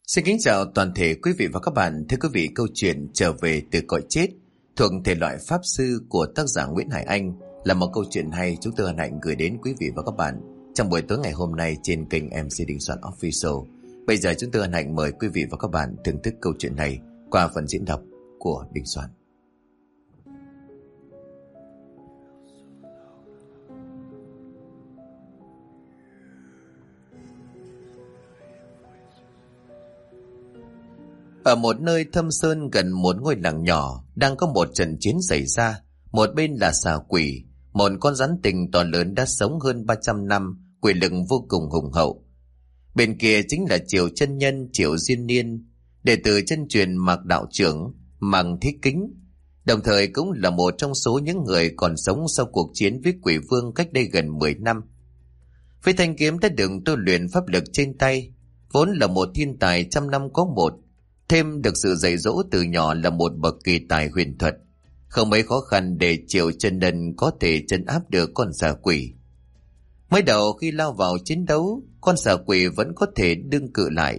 Xin kính chào toàn thể quý vị và các bạn. Thưa quý vị, câu chuyện Trở về từ cõi chết thuộc thể loại pháp sư của tác giả Nguyễn Hải Anh là một câu chuyện hay chúng tôi hân hạnh gửi đến quý vị và các bạn trong buổi tối ngày hôm nay trên kênh MC Đình Soạn Official. Bây giờ chúng tôi hân hạnh mời quý vị và các bạn thưởng thức câu chuyện này qua phần diễn đọc của Đình Soạn. Ở một nơi thâm sơn gần một ngôi làng nhỏ đang có một trận chiến xảy ra. Một bên là xà quỷ, một con rắn tình to lớn đã sống hơn 300 năm, quỷ lực vô cùng hùng hậu. Bên kia chính là Triệu chân nhân Triệu Diên Niên, đệ tử chân truyền Mạc đạo trưởng Mạc Thế Kính, đồng thời cũng là một trong số những người còn sống sau cuộc chiến với quỷ vương cách đây gần 10 năm. Với thanh kiếm đã được tu luyện pháp lực trên tay, vốn là một thiên tài trăm năm có một, thêm được sự dạy dỗ từ nhỏ là một bậc kỳ tài huyền thuật, không mấy khó khăn để Triệu chân nhân có thể trấn áp được con xà quỷ. Mới đầu khi lao vào chiến đấu, con xà quỷ vẫn có thể đương cự lại,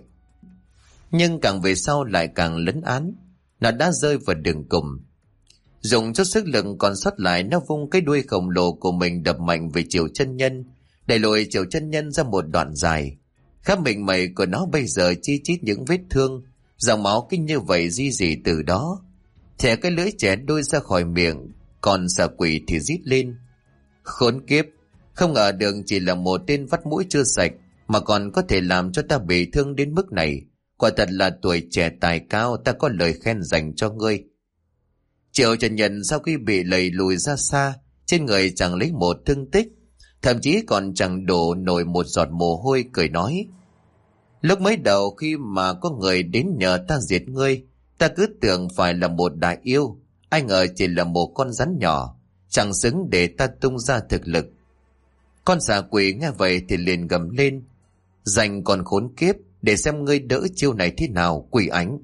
nhưng càng về sau lại càng lấn án. Nó đã rơi vào đường cùng. Dùng chút sức lực còn sót lại, nó vung cái đuôi khổng lồ của mình đập mạnh về Triệu chân nhân, đẩy lùi Triệu chân nhân ra một đoạn dài. Khắp mình mẩy của nó bây giờ chi chít những vết thương, dòng máu kinh như vậy di rỉ từ đó. Thẻ cái lưỡi trẻ đôi ra khỏi miệng, còn xà quỷ thì rít lên. Khốn kiếp, không ngờ được chỉ là một tên vắt mũi chưa sạch mà còn có thể làm cho ta bị thương đến mức này. Quả thật là tuổi trẻ tài cao, ta có lời khen dành cho ngươi. Triệu chân nhân sau khi bị lầy lùi ra xa, trên người chẳng lấy một thương tích, thậm chí còn chẳng đổ nổi một giọt mồ hôi, cười nói: lúc mới đầu khi mà có người đến nhờ ta diệt ngươi, ta cứ tưởng phải là một đại yêu, ai ngờ chỉ là một con rắn nhỏ, chẳng xứng để ta tung ra thực lực. Con xà quỷ nghe vậy thì liền gầm lên: dành con khốn kiếp, để xem ngươi đỡ chiêu này thế nào, quỷ ánh.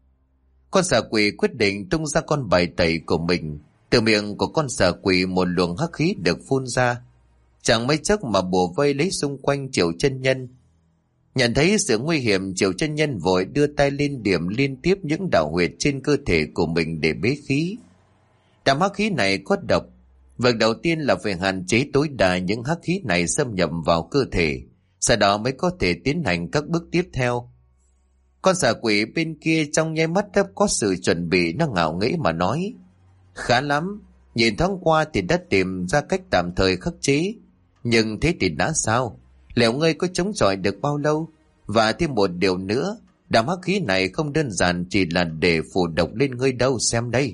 Con xà quỷ quyết định tung ra con bài tẩy của mình. Từ miệng của con xà quỷ một luồng hắc khí được phun ra, chẳng mấy chốc mà bùa vây lấy xung quanh Triệu chân nhân. Nhận thấy sự nguy hiểm, Triệu chân nhân vội đưa tay lên điểm liên tiếp những đạo huyệt trên cơ thể của mình để bế khí. Đám hắc khí này có độc. Việc đầu tiên là phải hạn chế tối đa những hắc khí này xâm nhập vào cơ thể, sau đó mới có thể tiến hành các bước tiếp theo. Con xà quỷ bên kia trong nháy mắt đã có sự chuẩn bị, nó ngạo nghễ mà nói: khá lắm, nhìn thoáng qua thì đã tìm ra cách tạm thời khắc chế, nhưng thế thì đã sao? Liệu ngươi có chống chọi được bao lâu? Và thêm một điều nữa, đám hắc khí này không đơn giản chỉ là để phủ độc lên ngươi đâu, xem đây.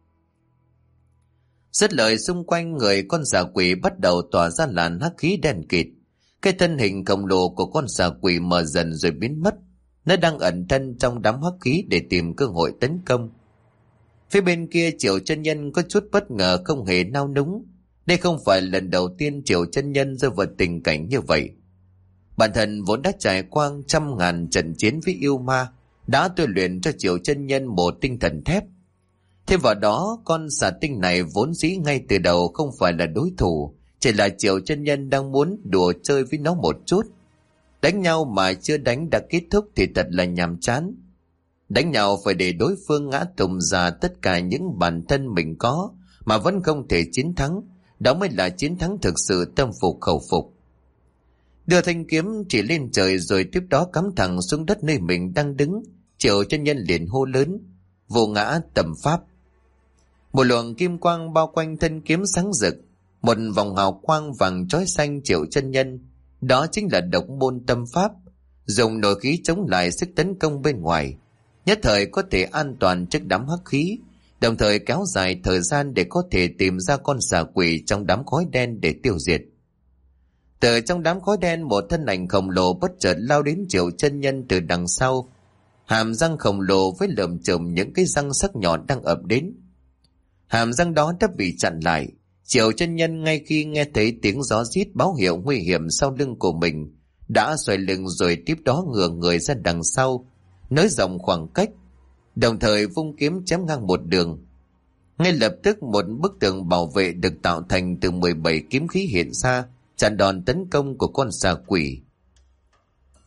Dứt lời, xung quanh người con xà quỷ bắt đầu tỏa ra làn hắc khí đen kịt. Cái thân hình khổng lồ của con xà quỷ mờ dần rồi biến mất. Nó đang ẩn thân trong đám hắc khí để tìm cơ hội tấn công. Phía bên kia Triệu chân nhân có chút bất ngờ, không hề nao núng. Đây không phải lần đầu tiên Triệu chân nhân rơi vào tình cảnh như vậy. Bản thân vốn đã trải qua trăm ngàn trận chiến với yêu ma, đã tu luyện cho Triệu chân nhân một tinh thần thép. Thêm vào đó, con xà tinh này vốn dĩ ngay từ đầu không phải là đối thủ, chỉ là Triệu chân nhân đang muốn đùa chơi với nó một chút. Đánh nhau mà chưa đánh đã kết thúc thì thật là nhàm chán. Đánh nhau phải để đối phương ngã tùng ra tất cả những bản thân mình có mà vẫn không thể chiến thắng, đó mới là chiến thắng thực sự, tâm phục khẩu phục. Đưa thanh kiếm chỉ lên trời rồi tiếp đó cắm thẳng xuống đất nơi mình đang đứng. Triệu chân nhân liền hô lớn: vô ngã tầm pháp. Một luồng kim quang bao quanh thân kiếm sáng rực, một vòng hào quang vàng chói xanh Triệu chân nhân. Đó chính là độc môn tâm pháp, dùng nội khí chống lại sức tấn công bên ngoài, nhất thời có thể an toàn trước đám hắc khí, đồng thời kéo dài thời gian để có thể tìm ra con xà quỷ trong đám khói đen để tiêu diệt. Từ trong đám khói đen, một thân ảnh khổng lồ bất chợt lao đến Triệu chân nhân từ đằng sau. Hàm răng khổng lồ với lởm chởm những cái răng sắc nhọn đang ập đến. Hàm răng đó đã bị chặn lại. Triệu chân nhân ngay khi nghe thấy tiếng gió rít báo hiệu nguy hiểm sau lưng của mình, đã xoay lưng rồi tiếp đó ngửa người ra đằng sau, nới rộng khoảng cách, đồng thời vung kiếm chém ngang một đường. Ngay lập tức một bức tường bảo vệ được tạo thành từ 17 kiếm khí hiện ra, chặn đòn tấn công của con xà quỷ.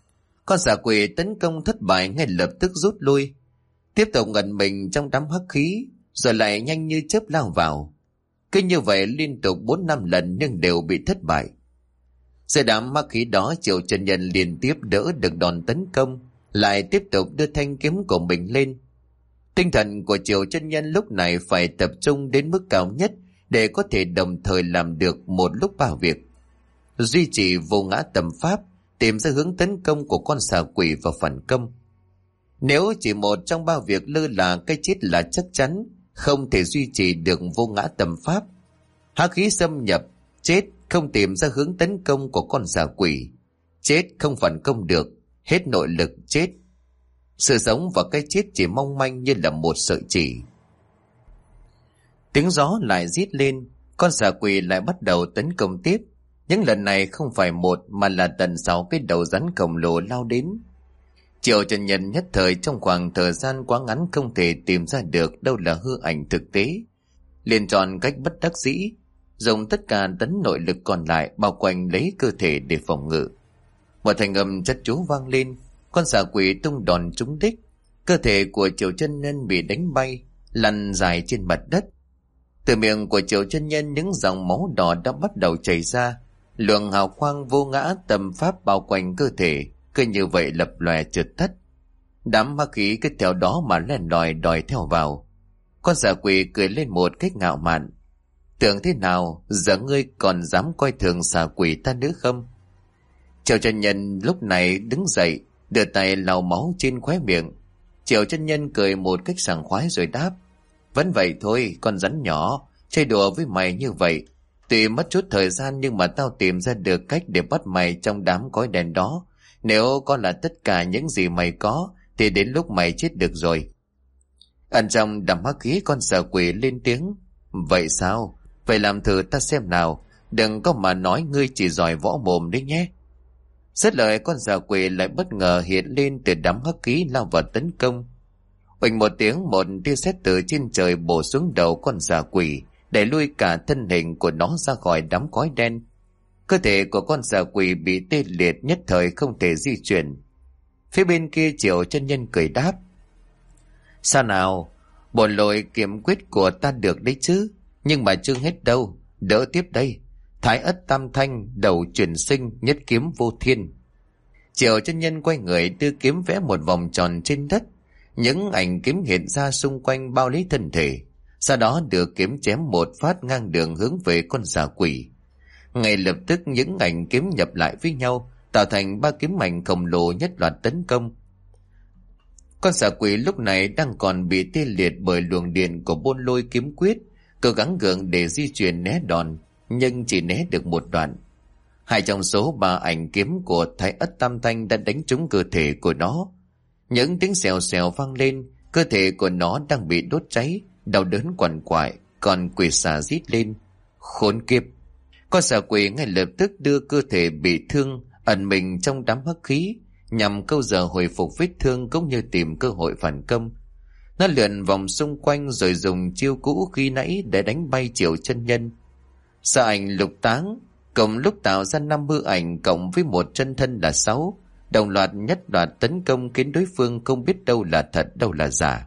Con xà quỷ tấn công thất bại ngay lập tức rút lui, tiếp tục ngẩn mình trong đám hắc khí, rồi lại nhanh như chớp lao vào. Cứ như vậy liên tục 4-5 lần nhưng đều bị thất bại. Dưới đám hắc khí đó, Triệu Chân Nhân liên tiếp đỡ được đòn tấn công, lại tiếp tục đưa thanh kiếm của mình lên. Tinh thần của Triệu Chân Nhân lúc này phải tập trung đến mức cao nhất để có thể đồng thời làm được một lúc 3 việc: duy trì vô ngã tầm pháp, tìm ra hướng tấn công của con xà quỷ và phản công. Nếu chỉ một trong 3 việc lơ là, cái chết là chắc chắn, không thể duy trì được vô ngã tầm pháp. Hắc khí xâm nhập, chết; không tìm ra hướng tấn công của con xà quỷ, chết; không phản công được, hết nội lực, chết. Sự sống và cái chết chỉ mong manh như là một sợi chỉ. Tiếng gió lại rít lên, con xà quỷ lại bắt đầu tấn công tiếp. Những lần này không phải một mà là tận 6 cái đầu rắn khổng lồ lao đến. Triệu Chân Nhân nhất thời trong khoảng thời gian quá ngắn không thể tìm ra được đâu là hư ảnh thực tế, liền chọn cách bất đắc dĩ, dùng tất cả tấn nội lực còn lại bao quanh lấy cơ thể để phòng ngự. Một thanh âm chất chú vang lên, con xà quỷ tung đòn trúng đích, cơ thể của Triệu Chân Nhân bị đánh bay, lăn dài trên mặt đất. Từ miệng của Triệu Chân Nhân những dòng máu đỏ đã bắt đầu chảy ra, luồng hào quang vô ngã tầm pháp bao quanh cơ thể cứ như vậy lập lòe trượt tắt. Đám ma khí cứ theo đó mà len lỏi đòi theo vào. Con xà quỷ cười lên một cách ngạo mạn: tưởng thế nào, giờ ngươi còn dám coi thường xà quỷ ta nữa không? Triệu Chân Nhân lúc này đứng dậy, đưa tay lau máu trên khóe miệng. Triệu Chân Nhân cười một cách sảng khoái rồi đáp: vẫn vậy thôi, con rắn nhỏ, chơi đùa với mày như vậy. Tuy mất chút thời gian nhưng mà tao tìm ra được cách để bắt mày trong đám cối đen đó. Nếu con là tất cả những gì mày có thì đến lúc mày chết được rồi. Ẩn trong đám hắc khí, con xà quỷ lên tiếng: vậy sao? Vậy làm thử ta xem nào, đừng có mà nói ngươi chỉ giỏi võ mồm đấy nhé. Dứt lời, con xà quỷ lại bất ngờ hiện lên từ đám hắc khí lao vào tấn công. Oanh một tiếng, một tia sét từ trên trời bổ xuống đầu con xà quỷ, đẩy lui cả thân hình của nó ra khỏi đám khói đen. Cơ thể của con xà quỷ bị tê liệt, nhất thời không thể di chuyển. Phía bên kia Triệu Chân Nhân cười đáp: sao nào, bổn lội kiếm quyết của ta được đấy chứ, nhưng mà chưa hết đâu, đỡ tiếp đây. Thái ất tam thanh, đầu chuyển sinh, nhất kiếm vô thiên. Triệu Chân Nhân quay người đưa kiếm vẽ một vòng tròn trên đất, những ảnh kiếm hiện ra xung quanh bao lấy thân thể, sau đó đưa kiếm chém một phát ngang đường hướng về con xà quỷ. Ngay lập tức những ảnh kiếm nhập lại với nhau, tạo thành 3 kiếm mảnh khổng lồ nhất loạt tấn công. Con xà quỷ lúc này đang còn bị tê liệt bởi luồng điện của Bôn Lôi kiếm quyết, cố gắng gượng để di chuyển né đòn, nhưng chỉ né được một đoạn. 2 trong số 3 ảnh kiếm của Thái ất tam thanh đã đánh trúng cơ thể của nó. Những tiếng xèo xèo vang lên, cơ thể của nó đang bị đốt cháy, đau đớn quằn quại, còn quỷ xà rít lên: khốn kiếp! Con xà quỷ ngay lập tức đưa cơ thể bị thương ẩn mình trong đám hắc khí, nhằm câu giờ hồi phục vết thương cũng như tìm cơ hội phản công. Nó lượn vòng xung quanh rồi dùng chiêu cũ khi nãy để đánh bay Triệu Chân Nhân. Sa ảnh lục táng, cộng lúc tạo ra 5 hư ảnh cộng với một chân thân là 6, đồng loạt nhất loạt tấn công khiến đối phương không biết đâu là thật đâu là giả.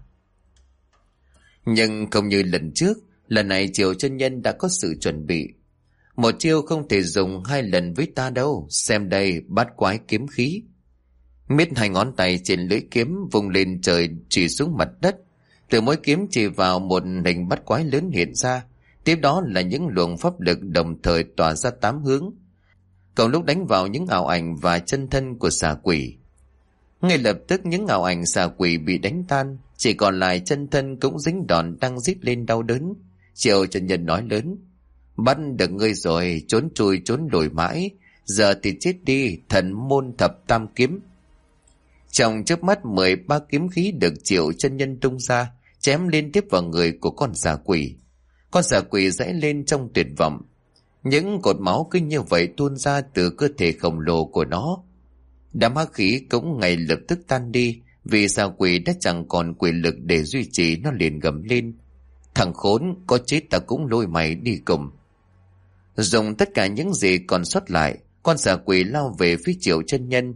Nhưng không như lần trước, lần này Triệu Chân Nhân đã có sự chuẩn bị. Một chiêu không thể dùng 2 lần với ta đâu, xem đây, bát quái kiếm khí. Miết 2 ngón tay trên lưỡi kiếm vùng lên trời chỉ xuống mặt đất, từ mỗi kiếm chỉ vào một hình bát quái lớn hiện ra, tiếp đó là những luồng pháp lực đồng thời tỏa ra 8 hướng, cộng lúc đánh vào những ảo ảnh và chân thân của xà quỷ. Ngay lập tức những ảo ảnh xà quỷ bị đánh tan, chỉ còn lại chân thân cũng dính đòn đang rít lên đau đớn. Triệu Chân Nhân nói lớn: bắt được ngươi rồi, trốn chui trốn lùi mãi, giờ thì chết đi, thần môn thập tam kiếm. Trong chớp mắt 13 kiếm khí được Triệu Chân Nhân tung ra, chém liên tiếp vào người của con xà quỷ. Con xà quỷ giãy lên trong tuyệt vọng. Những cột máu cứ như vậy tuôn ra từ cơ thể khổng lồ của nó. Đám hắc khí cũng ngay lập tức tan đi, vì xà quỷ đã chẳng còn quyền lực để duy trì. Nó liền gầm lên: thằng khốn, có chết ta cũng lôi mày đi cùng. Dùng tất cả những gì còn sót lại, con xà quỷ lao về phía Triệu Chân Nhân.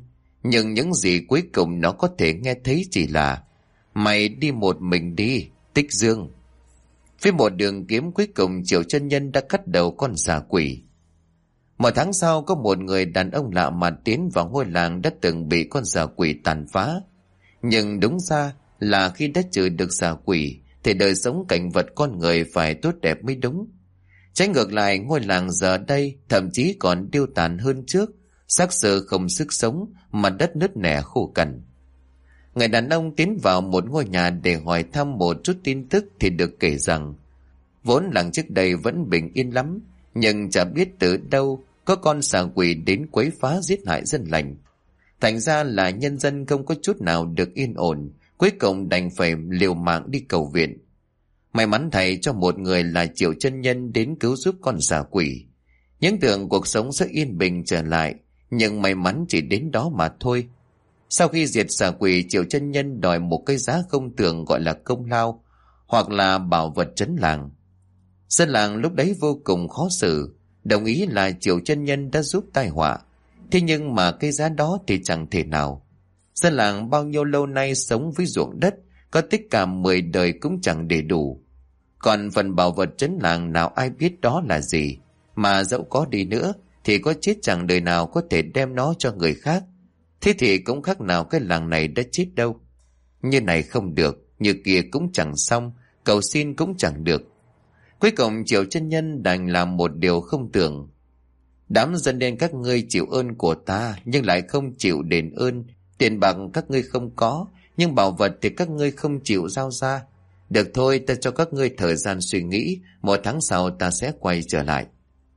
Nhưng những gì cuối cùng nó có thể nghe thấy chỉ là: mày đi một mình đi, Tích Dương. Với một đường kiếm cuối cùng, Triệu chân nhân đã cắt đầu con xà quỷ. Một tháng sau, có một người đàn ông lạ mặt tiến vào ngôi làng đã từng bị con xà quỷ tàn phá. Nhưng đúng ra là khi đã trừ được xà quỷ thì đời sống cảnh vật con người phải tốt đẹp mới đúng. Trái ngược lại, ngôi làng giờ đây thậm chí còn điêu tàn hơn trước, xác xơ không sức sống, mặt đất nứt nẻ khô cằn. Người đàn ông tiến vào một ngôi nhà để hỏi thăm một chút tin tức thì được kể rằng vốn làng trước đây vẫn bình yên lắm, nhưng chả biết từ đâu có con xà quỷ đến quấy phá giết hại dân lành. Thành ra là nhân dân không có chút nào được yên ổn, cuối cùng đành phải liều mạng đi cầu viện. May mắn thầy cho một người là Triệu chân nhân đến cứu giúp con xà quỷ. Những tưởng cuộc sống sẽ yên bình trở lại, nhưng may mắn chỉ đến đó mà thôi. Sau khi diệt xà quỷ, Triệu chân nhân đòi một cái giá không tưởng gọi là công lao hoặc là bảo vật trấn làng. Dân làng lúc đấy vô cùng khó xử, đồng ý là Triệu chân nhân đã giúp tai họa. Thế nhưng mà cái giá đó thì chẳng thể nào. Dân làng bao nhiêu lâu nay sống với ruộng đất, có tích cả 10 đời cũng chẳng để đủ. Còn phần bảo vật trấn làng nào ai biết đó là gì, mà dẫu có đi nữa thì có chết chẳng đời nào có thể đem nó cho người khác. Thế thì cũng khác nào cái làng này đã chết đâu. Như này không được, như kia cũng chẳng xong, cầu xin cũng chẳng được. Cuối cùng Triệu chân nhân đành làm một điều không tưởng. Đám dân đen các ngươi chịu ơn của ta nhưng lại không chịu đền ơn. Tiền bạc các ngươi không có, nhưng bảo vật thì các ngươi không chịu giao ra. Được thôi, ta cho các ngươi thời gian suy nghĩ, 1 tháng sau ta sẽ quay trở lại.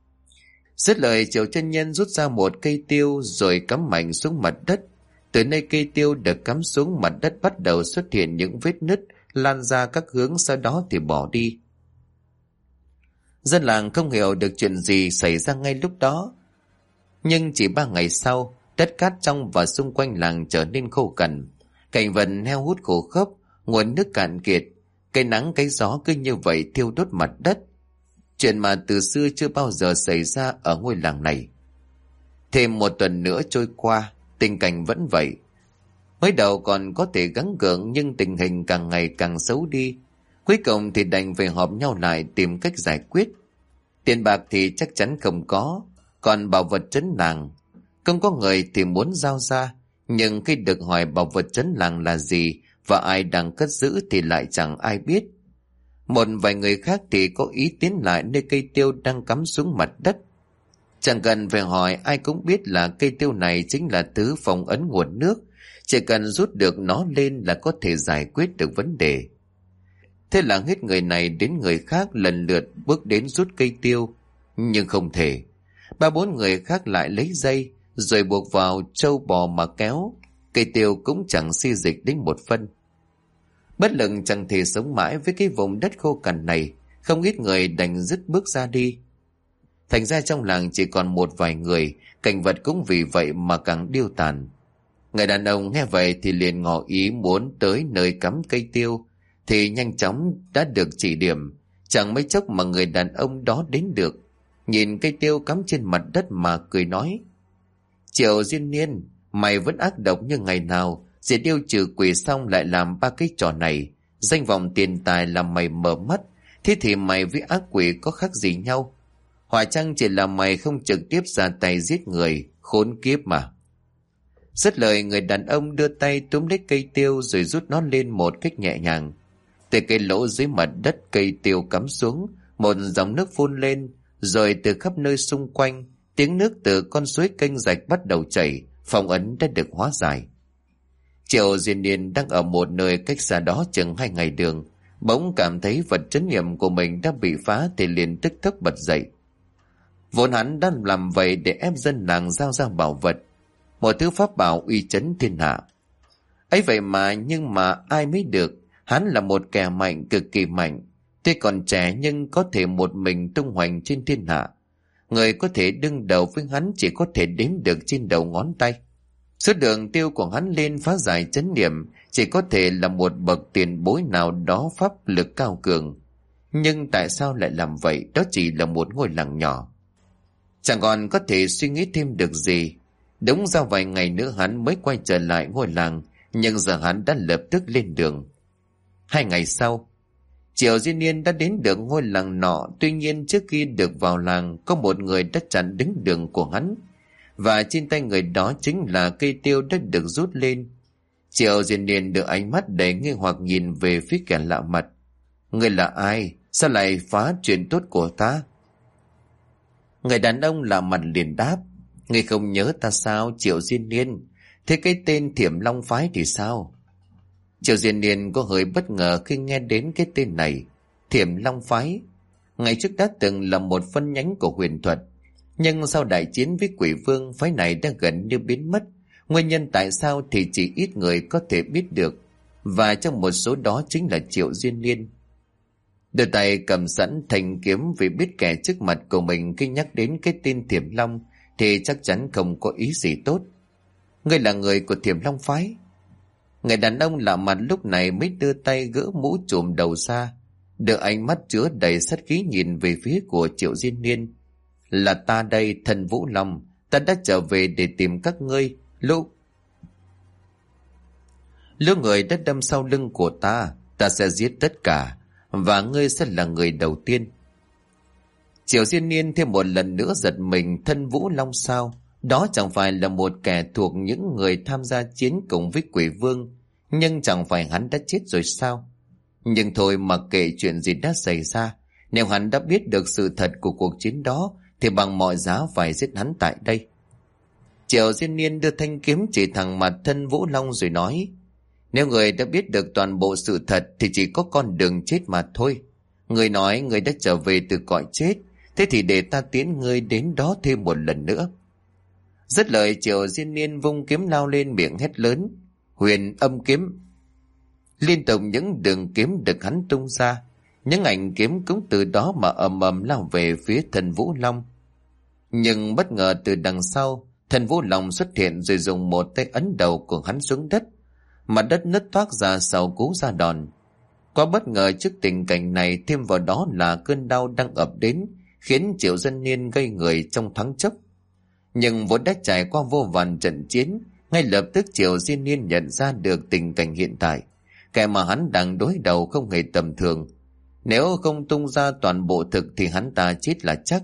Dứt lời, Triệu chân nhân rút ra một cây tiêu rồi cắm mạnh xuống mặt đất. Từ nơi cây tiêu được cắm xuống, mặt đất bắt đầu xuất hiện những vết nứt lan ra các hướng, sau đó thì bỏ đi. Dân làng không hiểu được chuyện gì xảy ra ngay lúc đó. Nhưng chỉ 3 ngày sau, đất cát trong và xung quanh làng trở nên khô cằn. Cảnh vật heo hút khô khốc, nguồn nước cạn kiệt. Cái nắng cái gió cứ như vậy thiêu đốt mặt đất. Chuyện mà từ xưa chưa bao giờ xảy ra ở ngôi làng này. Thêm 1 tuần nữa trôi qua, tình cảnh vẫn vậy. Mới đầu còn có thể gắng gượng, nhưng tình hình càng ngày càng xấu đi. Cuối cùng thì đành phải họp nhau lại tìm cách giải quyết. Tiền bạc thì chắc chắn không có, còn bảo vật trấn làng không có người thì muốn giao ra. Nhưng khi được hỏi bảo vật trấn làng là gì và ai đang cất giữ thì lại chẳng ai biết. Một vài người khác thì có ý tiến lại nơi cây tiêu đang cắm xuống mặt đất. Chẳng cần phải hỏi, ai cũng biết là cây tiêu này chính là thứ phong ấn nguồn nước. Chỉ cần rút được nó lên là có thể giải quyết được vấn đề. Thế là hết người này đến người khác lần lượt bước đến rút cây tiêu. Nhưng không thể. 3-4 người khác lại lấy dây rồi buộc vào trâu bò mà kéo. Cây tiêu cũng chẳng xi dịch đến 1 phân. Bất lực chẳng thể sống mãi với cái vùng đất khô cằn này, không ít người đành dứt bước ra đi. Thành ra trong làng chỉ còn một vài người, cảnh vật cũng vì vậy mà càng điêu tàn. Người đàn ông nghe vậy thì liền ngỏ ý muốn tới nơi cắm cây tiêu, thì nhanh chóng đã được chỉ điểm. Chẳng mấy chốc mà người đàn ông đó đến được, nhìn cây tiêu cắm trên mặt đất mà cười nói: Triệu Diên Niên, mày vẫn ác độc như ngày nào. Diệt yêu trừ quỷ xong lại làm 3 cái trò này, danh vọng tiền tài làm mày mở mắt. Thế thì mày với ác quỷ có khác gì nhau? Hòa chăng chỉ là mày không trực tiếp ra tay giết người, khốn kiếp mà. Dứt lời, người đàn ông đưa tay túm lấy cây tiêu rồi rút nó lên một cách nhẹ nhàng. Từ cái lỗ dưới mặt đất cây tiêu cắm xuống, một dòng nước phun lên, rồi từ khắp nơi xung quanh, tiếng nước từ con suối kênh rạch bắt đầu chảy, phong ấn đã được hóa giải. Triệu Diên Niên đang ở một nơi cách xa đó chừng 2 ngày đường, bỗng cảm thấy vật trấn yểm của mình đã bị phá thì liền tức tốc bật dậy. Vốn hắn đã làm vậy để ép dân làng giao ra bảo vật, một thứ pháp bảo uy chấn thiên hạ. Ấy vậy mà nhưng mà ai mới được, hắn là một kẻ mạnh, cực kỳ mạnh. Tuy còn trẻ nhưng có thể một mình tung hoành trên thiên hạ. Người có thể đương đầu với hắn chỉ có thể đếm được trên đầu ngón tay. Số đường tiêu của hắn lên phá giải chấn niệm chỉ có thể là một bậc tiền bối nào đó pháp lực cao cường. Nhưng tại sao lại làm vậy? Đó chỉ là một ngôi làng nhỏ, chẳng còn có thể suy nghĩ thêm được gì. Đúng ra vài ngày nữa hắn mới quay trở lại ngôi làng, nhưng giờ hắn đã lập tức lên đường. 2 ngày sau, Triệu Diên Niên đã đến được ngôi làng nọ. Tuy nhiên trước khi được vào làng, có một người đã chặn đứng đường của hắn, và trên tay người đó chính là cây tiêu đã được rút lên. Triệu Diên Niên đưa ánh mắt đầy nghi hoặc nhìn về phía kẻ lạ mặt. Người là ai? Sao lại phá chuyện tốt của ta? Người đàn ông lạ mặt liền đáp. Người không nhớ ta sao Triệu Diên Niên? Thế cái tên Thiểm Long Phái thì sao? Triệu Diên Niên có hơi bất ngờ khi nghe đến cái tên này. Thiểm Long Phái ngày trước đã từng là một phân nhánh của huyền thuật, nhưng sau đại chiến với Quỷ Vương, phái này đã gần như biến mất. Nguyên nhân tại sao thì chỉ ít người có thể biết được, và trong một số đó chính là Triệu Diên Niên. Đôi tay cầm sẵn thanh kiếm, vì biết kẻ trước mặt của mình khi nhắc đến cái tên Thiểm Long thì chắc chắn không có ý gì tốt. Ngươi là người của Thiểm Long Phái? Người đàn ông lạ mặt lúc này mới đưa tay gỡ mũ trùm đầu ra, đưa ánh mắt chứa đầy sát khí nhìn về phía của Triệu Diên Niên. Là ta đây, thần Vũ Long. Ta đã trở về để tìm các ngươi. Lũ người đã đâm sau lưng của ta. Ta sẽ giết tất cả, và ngươi sẽ là người đầu tiên. Triệu Diên Niên thêm một lần nữa giật mình. Thân Vũ Long sao? Đó chẳng phải là một kẻ thuộc những người tham gia chiến cùng với Quỷ Vương, nhưng chẳng phải hắn đã chết rồi sao? Nhưng thôi, mặc kệ chuyện gì đã xảy ra, nếu hắn đã biết được sự thật của cuộc chiến đó thì bằng mọi giá phải giết hắn tại đây. Triệu Diên Niên đưa thanh kiếm chỉ thẳng mặt thân Vũ Long rồi nói. Nếu người đã biết được toàn bộ sự thật thì chỉ có con đường chết mà thôi. Người nói người đã trở về từ cõi chết, thế thì để ta tiến ngươi đến đó thêm một lần nữa. Dứt lời, Triệu Diên Niên vung kiếm lao lên, miệng hét lớn. Huyền Âm Kiếm. Liên tục những đường kiếm được hắn tung ra, những ảnh kiếm cũng từ đó mà ầm ầm lao về phía thần Vũ Long. Nhưng bất ngờ từ đằng sau, thần Vũ Long xuất hiện rồi dùng một tay ấn đầu của hắn xuống đất. Mặt đất nứt toác ra sau cú ra đòn. Quá bất ngờ trước tình cảnh này, thêm vào đó là cơn đau đang ập đến, khiến Triệu Diên Niên gây người trong thoáng chốc. Nhưng vốn đã trải qua vô vàn trận chiến, ngay lập tức Triệu Diên Niên nhận ra được tình cảnh hiện tại. Kẻ mà hắn đang đối đầu không hề tầm thường. Nếu không tung ra toàn bộ thực thì hắn ta chết là chắc.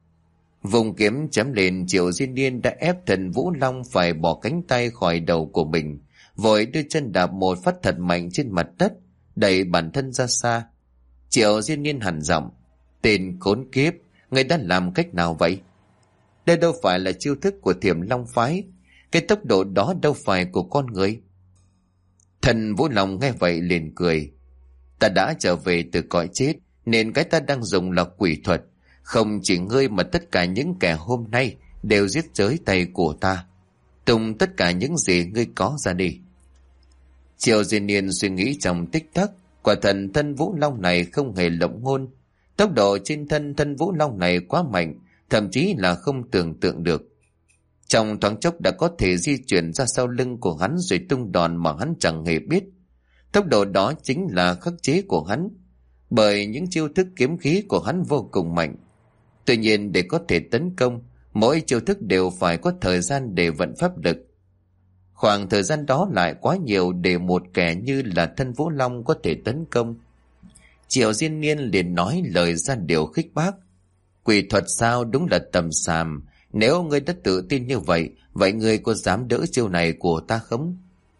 Vùng kiếm chém lên, Triệu Diên Niên đã ép thần Vũ Long phải bỏ cánh tay khỏi đầu của mình, vội đưa chân đạp một phát thật mạnh trên mặt đất, đẩy bản thân ra xa. Triệu Diên Niên hằn giọng. Tên khốn kiếp, người đã làm cách nào vậy? Đây đâu phải là chiêu thức của Thiểm Long Phái. Cái tốc độ đó đâu phải của con người. Thần Vũ Long nghe vậy liền cười. Ta đã trở về từ cõi chết, nên cái ta đang dùng là quỷ thuật. Không chỉ ngươi mà tất cả những kẻ hôm nay đều giết giới tay của ta. Tung tất cả những gì ngươi có ra đi. Triệu Diên Niên suy nghĩ trong tích tắc. Quả thần thân Vũ Long này không hề lộng ngôn. Tốc độ trên thân Vũ Long này quá mạnh, thậm chí là không tưởng tượng được. Trong thoáng chốc đã có thể di chuyển ra sau lưng của hắn rồi tung đòn mà hắn chẳng hề biết. Tốc độ đó chính là khắc chế của hắn, bởi những chiêu thức kiếm khí của hắn vô cùng mạnh. Tuy nhiên để có thể tấn công, mỗi chiêu thức đều phải có thời gian để vận pháp lực. Khoảng thời gian đó lại quá nhiều để một kẻ như là thân Vũ Long có thể tấn công. Triệu Diên Niên liền nói lời ra điều khích bác. Quỷ thuật sao, đúng là tầm xàm. Nếu ngươi đã tự tin như vậy, vậy ngươi có dám đỡ chiêu này của ta không?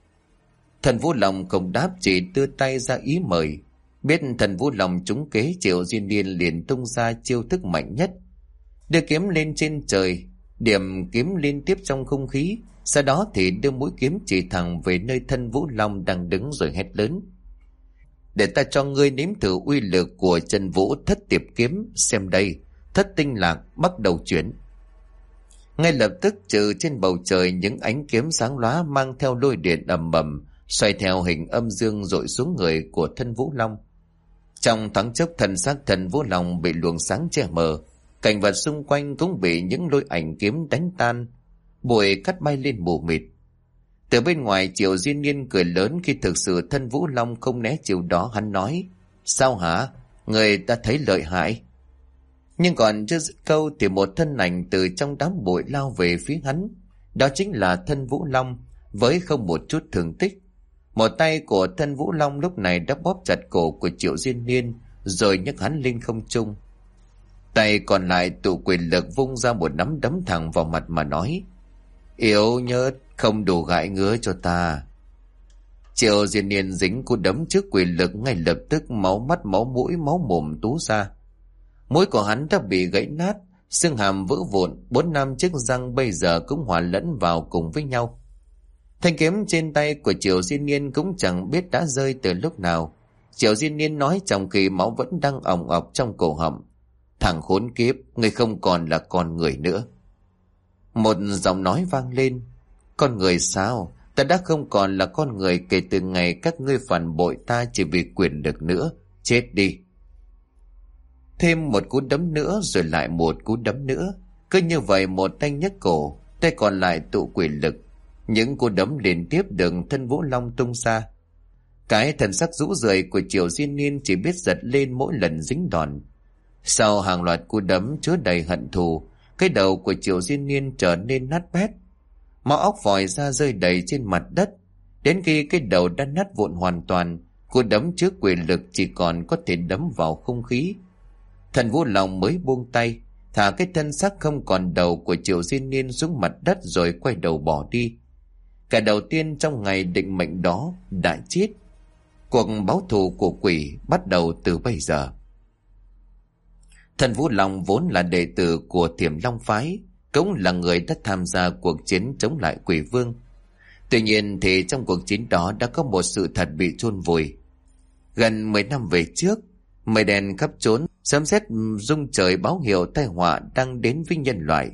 Thần Vũ Long không đáp, chỉ đưa tay ra ý mời. Biết thần Vũ Long trúng kế, Triệu Diên Niên liền tung ra chiêu thức mạnh nhất. Đưa kiếm lên trên trời, điểm kiếm liên tiếp trong không khí. Sau đó thì đưa mũi kiếm chỉ thẳng về nơi thân Vũ Long đang đứng rồi hét lớn. Để ta cho ngươi nếm thử uy lực của Trần Vũ Thất Tiệp Kiếm. Xem đây, Thất Tinh Lạc bắt đầu chuyển. Ngay lập tức trừ trên bầu trời những ánh kiếm sáng lóa mang theo lôi điện ầm ầm xoay theo hình âm dương dội xuống người của thân Vũ Long. Trong thoáng chốc, thân xác thân Vũ Long bị luồng sáng che mờ, cảnh vật xung quanh cũng bị những lôi ảnh kiếm đánh tan, bụi cắt bay lên mù mịt. Từ bên ngoài, Triệu Diên Niên cười lớn khi thực sự thân Vũ Long không né chiều đó. Hắn nói, sao hả? Người ta thấy lợi hại. Nhưng còn chưa dứt câu thì một thân ảnh từ trong đám bụi lao về phía hắn. Đó chính là thân Vũ Long, với không một chút thương tích. Một tay của thân Vũ Long lúc này đã bóp chặt cổ của Triệu Diên Niên, rồi nhấc hắn lên không trung. Tay còn lại tụ quyền lực vung ra một nắm đấm thẳng vào mặt mà nói: Yếu nhớt, không đủ gãi ngứa cho ta. Triệu Diên Niên dính cú đấm trước quyền lực, ngay lập tức máu mắt máu mũi máu mồm tú ra. Mũi của hắn đã bị gãy nát, xương hàm vỡ vụn, 4-5 chiếc răng bây giờ cũng hòa lẫn vào cùng với nhau. Thanh kiếm trên tay của Triệu Diên Niên cũng chẳng biết đã rơi từ lúc nào. Triệu Diên Niên nói trong khi máu vẫn đang ỏng ọc trong cổ họng: Thằng khốn kiếp, ngươi không còn là con người nữa. Một giọng nói vang lên: Con người sao? Ta đã không còn là con người kể từ ngày các ngươi phản bội ta chỉ vì quyền lực nữa. Chết đi! Thêm một cú đấm nữa, rồi lại một cú đấm nữa. Cứ như vậy một tay nhấc cổ, tay còn lại tụ quyền lực. Những cú đấm liên tiếp đường thân Vũ Long tung ra. Cái thần sắc rũ rượi của Triệu Diên Niên chỉ biết giật lên mỗi lần dính đòn. Sau hàng loạt cú đấm chứa đầy hận thù, cái đầu của Triệu Diên Niên trở nên nát bét. Máu óc vòi ra rơi đầy trên mặt đất. Đến khi cái đầu đã nát vụn hoàn toàn, cú đấm trước quyền lực chỉ còn có thể đấm vào không khí. Thần Vũ Long mới buông tay, thả cái thân xác không còn đầu của Triệu Diên Niên xuống mặt đất rồi quay đầu bỏ đi. Kẻ đầu tiên trong ngày định mệnh đó đã chết. Cuộc báo thù của quỷ bắt đầu từ bây giờ. Thần Vũ Long vốn là đệ tử của Thiểm Long Phái, cũng là người đã tham gia cuộc chiến chống lại quỷ vương. Tuy nhiên thì trong cuộc chiến đó đã có một sự thật bị chôn vùi. Gần 10 năm về trước, mây đen khắp trốn, sấm sét rung trời báo hiệu tai họa đang đến với nhân loại.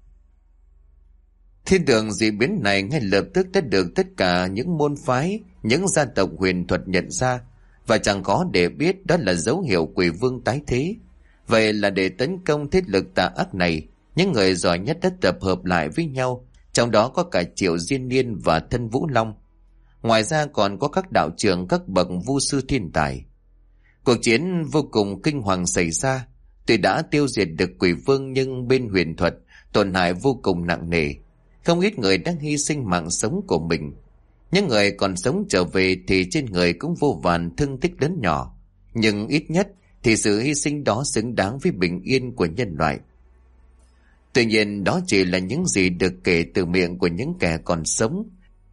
Thiên tượng dị biến này ngay lập tức đã được tất cả những môn phái, những gia tộc huyền thuật nhận ra, và chẳng có để biết đó là dấu hiệu quỷ vương tái thế. Vậy là để tấn công thế lực tà ác này, những người giỏi nhất đã tập hợp lại với nhau, trong đó có cả Triệu Diên Niên và thân Vũ Long. Ngoài ra còn có các đạo trưởng, các bậc vu sư thiên tài. Cuộc chiến vô cùng kinh hoàng xảy ra. Tuy đã tiêu diệt được quỷ vương nhưng bên huyền thuật tổn hại vô cùng nặng nề. Không ít người đang hy sinh mạng sống của mình. Những người còn sống trở về thì trên người cũng vô vàn thương tích lớn nhỏ. Nhưng ít nhất thì sự hy sinh đó xứng đáng với bình yên của nhân loại. Tuy nhiên đó chỉ là những gì được kể từ miệng của những kẻ còn sống.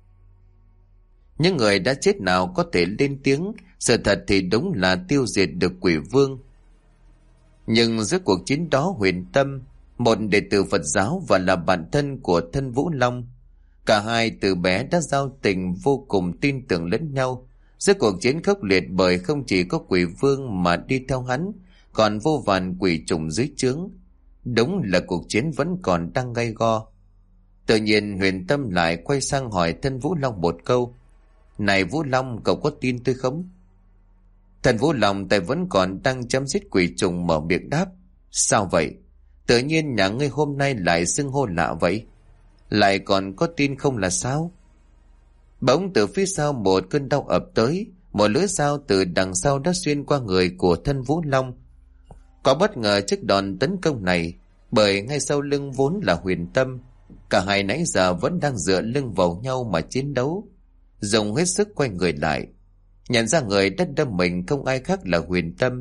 Những người đã chết nào có thể lên tiếng, sự thật thì đúng là tiêu diệt được quỷ vương. Nhưng giữa cuộc chiến đó, Huyền Tâm, một đệ tử Phật giáo và là bạn thân của thân Vũ Long, cả hai từ bé đã giao tình vô cùng tin tưởng lẫn nhau. Giữa cuộc chiến khốc liệt, bởi không chỉ có quỷ vương mà đi theo hắn, còn vô vàn quỷ trùng dưới trướng. Đúng là cuộc chiến vẫn còn đang gay go. Tự nhiên Huyền Tâm lại quay sang hỏi thân Vũ Long một câu: Này Vũ Long, cậu có tin tôi không? Thần Vũ Long tay vẫn còn đang chấm dứt quỷ trùng mở miệng đáp: Sao vậy? Tự nhiên nhà ngươi hôm nay lại xưng hô lạ vậy? Lại còn có tin không là sao? Bỗng từ phía sau một cơn đau ập tới, một lưỡi dao từ đằng sau đã xuyên qua người của thân Vũ Long. Có bất ngờ trước đòn tấn công này, bởi ngay sau lưng vốn là Huyền Tâm, cả hai nãy giờ vẫn đang dựa lưng vào nhau mà chiến đấu. Dùng hết sức quay người lại, nhận ra người đã đâm mình không ai khác là Huyền Tâm.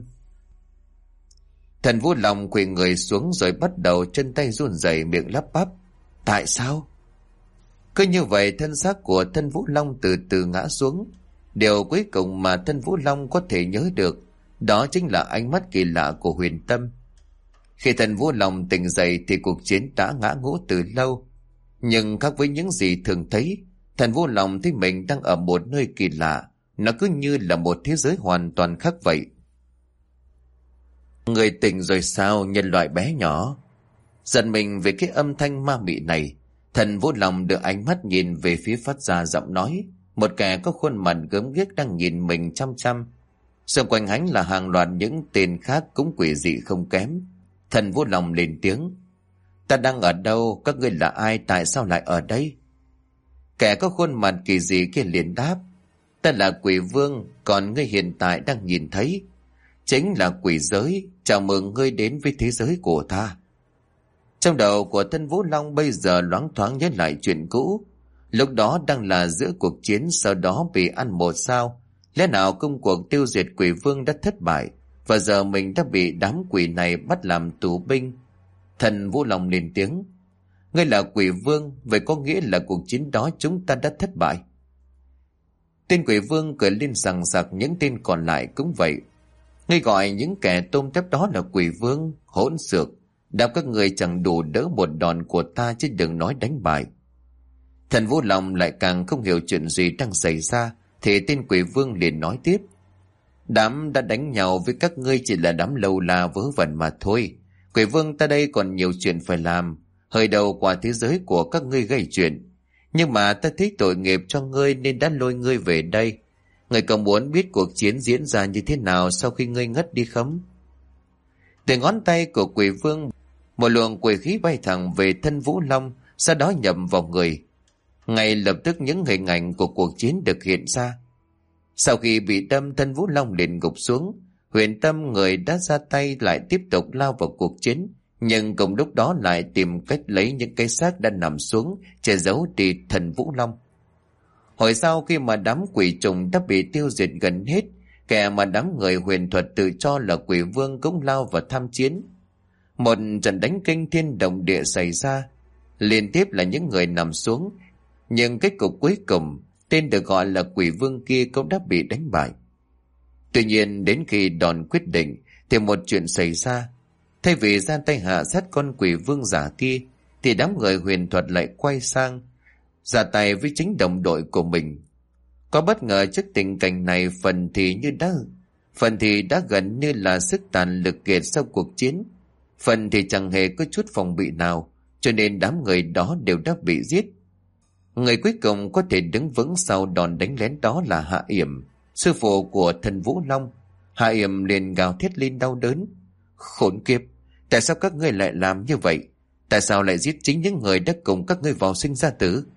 Thần Vũ Long quỳ người xuống rồi bắt đầu chân tay run rẩy, miệng lắp bắp: Tại sao? Cứ như vậy thân xác của thân Vũ Long từ từ ngã xuống. Điều cuối cùng mà thân Vũ Long có thể nhớ được đó chính là ánh mắt kỳ lạ của Huyền Tâm. Khi thân Vũ Long tỉnh dậy thì cuộc chiến đã ngã ngũ từ lâu. Nhưng khác với những gì thường thấy, thần Vũ Long thấy mình đang ở một nơi kỳ lạ. Nó cứ như là một thế giới hoàn toàn khác vậy. Người tỉnh rồi sao, nhân loại bé nhỏ? Giận mình về cái âm thanh ma mị này, thần Vũ Long đưa ánh mắt nhìn về phía phát ra giọng nói. Một kẻ có khuôn mặt gớm ghiếc đang nhìn mình chăm chăm. Xung quanh hắn là hàng loạt những tên khác cũng quỷ dị không kém. Thần Vũ Long lên tiếng: Ta đang ở đâu? Các ngươi là ai? Tại sao lại ở đây? Kẻ có khuôn mặt kỳ dị kia liền đáp: Ta là quỷ vương, còn ngươi hiện tại đang nhìn thấy chính là quỷ giới. Chào mừng ngươi đến với thế giới của ta. Trong đầu của thân Vũ Long bây giờ loáng thoáng nhớ lại chuyện cũ. Lúc đó đang là giữa cuộc chiến, sau đó bị ăn một sao. Lẽ nào công cuộc tiêu diệt quỷ vương đã thất bại, và giờ mình đã bị đám quỷ này bắt làm tù binh? Thần Vũ Long lên tiếng: "Ngươi là quỷ vương, vậy có nghĩa là cuộc chiến đó chúng ta đã thất bại?" Tên quỷ vương cười lên rằng rặc, những tên còn lại cũng vậy. "Ngươi gọi những kẻ tôm tép đó là quỷ vương? Hỗn xược! Đám các ngươi chẳng đủ đỡ một đòn của ta, chứ đừng nói đánh bại." Thần Vũ Long lại càng không hiểu chuyện gì đang xảy ra, thì tên quỷ vương liền nói tiếp: "Đám đã đánh nhau với các ngươi chỉ là đám lâu la vớ vẩn mà thôi. Quỷ vương ta đây còn nhiều chuyện phải làm, hơi đầu qua thế giới của các ngươi gây chuyện. Nhưng mà ta thấy tội nghiệp cho ngươi nên đã lôi ngươi về đây. Ngươi có muốn biết cuộc chiến diễn ra như thế nào sau khi ngươi ngất đi không?" Từ ngón tay của quỷ vương, một luồng quỷ khí bay thẳng về thân Vũ Long, sau đó nhầm vào người. Ngay lập tức những hình ảnh của cuộc chiến được hiện ra. Sau khi bị đâm, thân Vũ Long liền gục xuống. Huyền Tâm, người đã ra tay, lại tiếp tục lao vào cuộc chiến, nhưng cùng lúc đó lại tìm cách lấy những cái xác đã nằm xuống che giấu đi thần Vũ Long. Hồi sau khi mà đám quỷ trùng đã bị tiêu diệt gần hết, kẻ mà đám người huyền thuật tự cho là quỷ vương cũng lao vào tham chiến. Một trận đánh kinh thiên động địa xảy ra, liên tiếp là những người nằm xuống, nhưng kết cục cuối cùng tên được gọi là quỷ vương kia cũng đã bị đánh bại. Tuy nhiên đến khi đòn quyết định thì một chuyện xảy ra. Thay vì ra tay hạ sát con quỷ vương giả kia, thì đám người huyền thuật lại quay sang ra tay với chính đồng đội của mình. Có bất ngờ trước tình cảnh này, phần thì đã gần như là sức tàn lực kiệt sau cuộc chiến, phần thì chẳng hề có chút phòng bị nào, cho nên đám người đó đều đã bị giết. Người cuối cùng có thể đứng vững sau đòn đánh lén đó là Hạ Yểm, sư phụ của thần Vũ Long. Hạ Yểm liền gào thét lên đau đớn: "Khốn kiếp! Tại sao các ngươi lại làm như vậy? Tại sao lại giết chính những người đã cùng các ngươi vào sinh ra tử?"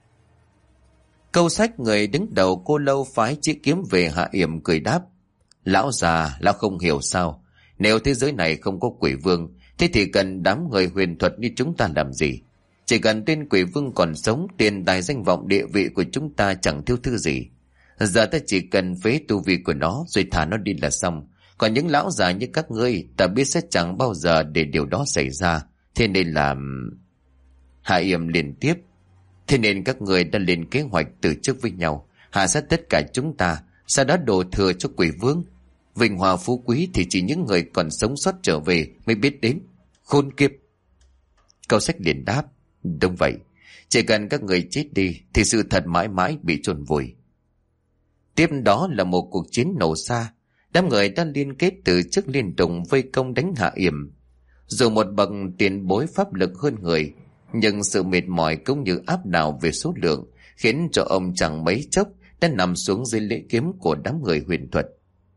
Câu Sách, người đứng đầu Cô Lâu phái chỉ kiếm về Hạ Yểm, cười đáp: "Lão già, lão không hiểu sao? Nếu thế giới này không có quỷ vương, thế thì cần đám người huyền thuật như chúng ta làm gì? Chỉ cần tên quỷ vương còn sống, tiền tài danh vọng địa vị của chúng ta chẳng thiếu thứ gì. Giờ ta chỉ cần phế tu vi của nó rồi thả nó đi là xong. Còn những lão già như các ngươi, ta biết sẽ chẳng bao giờ để điều đó xảy ra. Thế nên là..." Hạ Yểm liền tiếp: "Thế nên các ngươi đã lên kế hoạch từ trước với nhau, hạ sát tất cả chúng ta, sau đó đổ thừa cho quỷ vương. Vinh hoa phú quý thì chỉ những người còn sống sót trở về mới biết đến. Khốn kiếp!" Câu Sách liền đáp: "Đúng vậy, chỉ cần các người chết đi thì sự thật mãi mãi bị chôn vùi." Tiếp đó là một cuộc chiến nổ xa. Đám người đã liên kết từ trước liên tục vây công đánh Hạ Yểm. Dù một bậc tiền bối pháp lực hơn người, nhưng sự mệt mỏi cũng như áp đảo về số lượng khiến cho ông chẳng mấy chốc đã nằm xuống dưới lưỡi kiếm của đám người huyền thuật.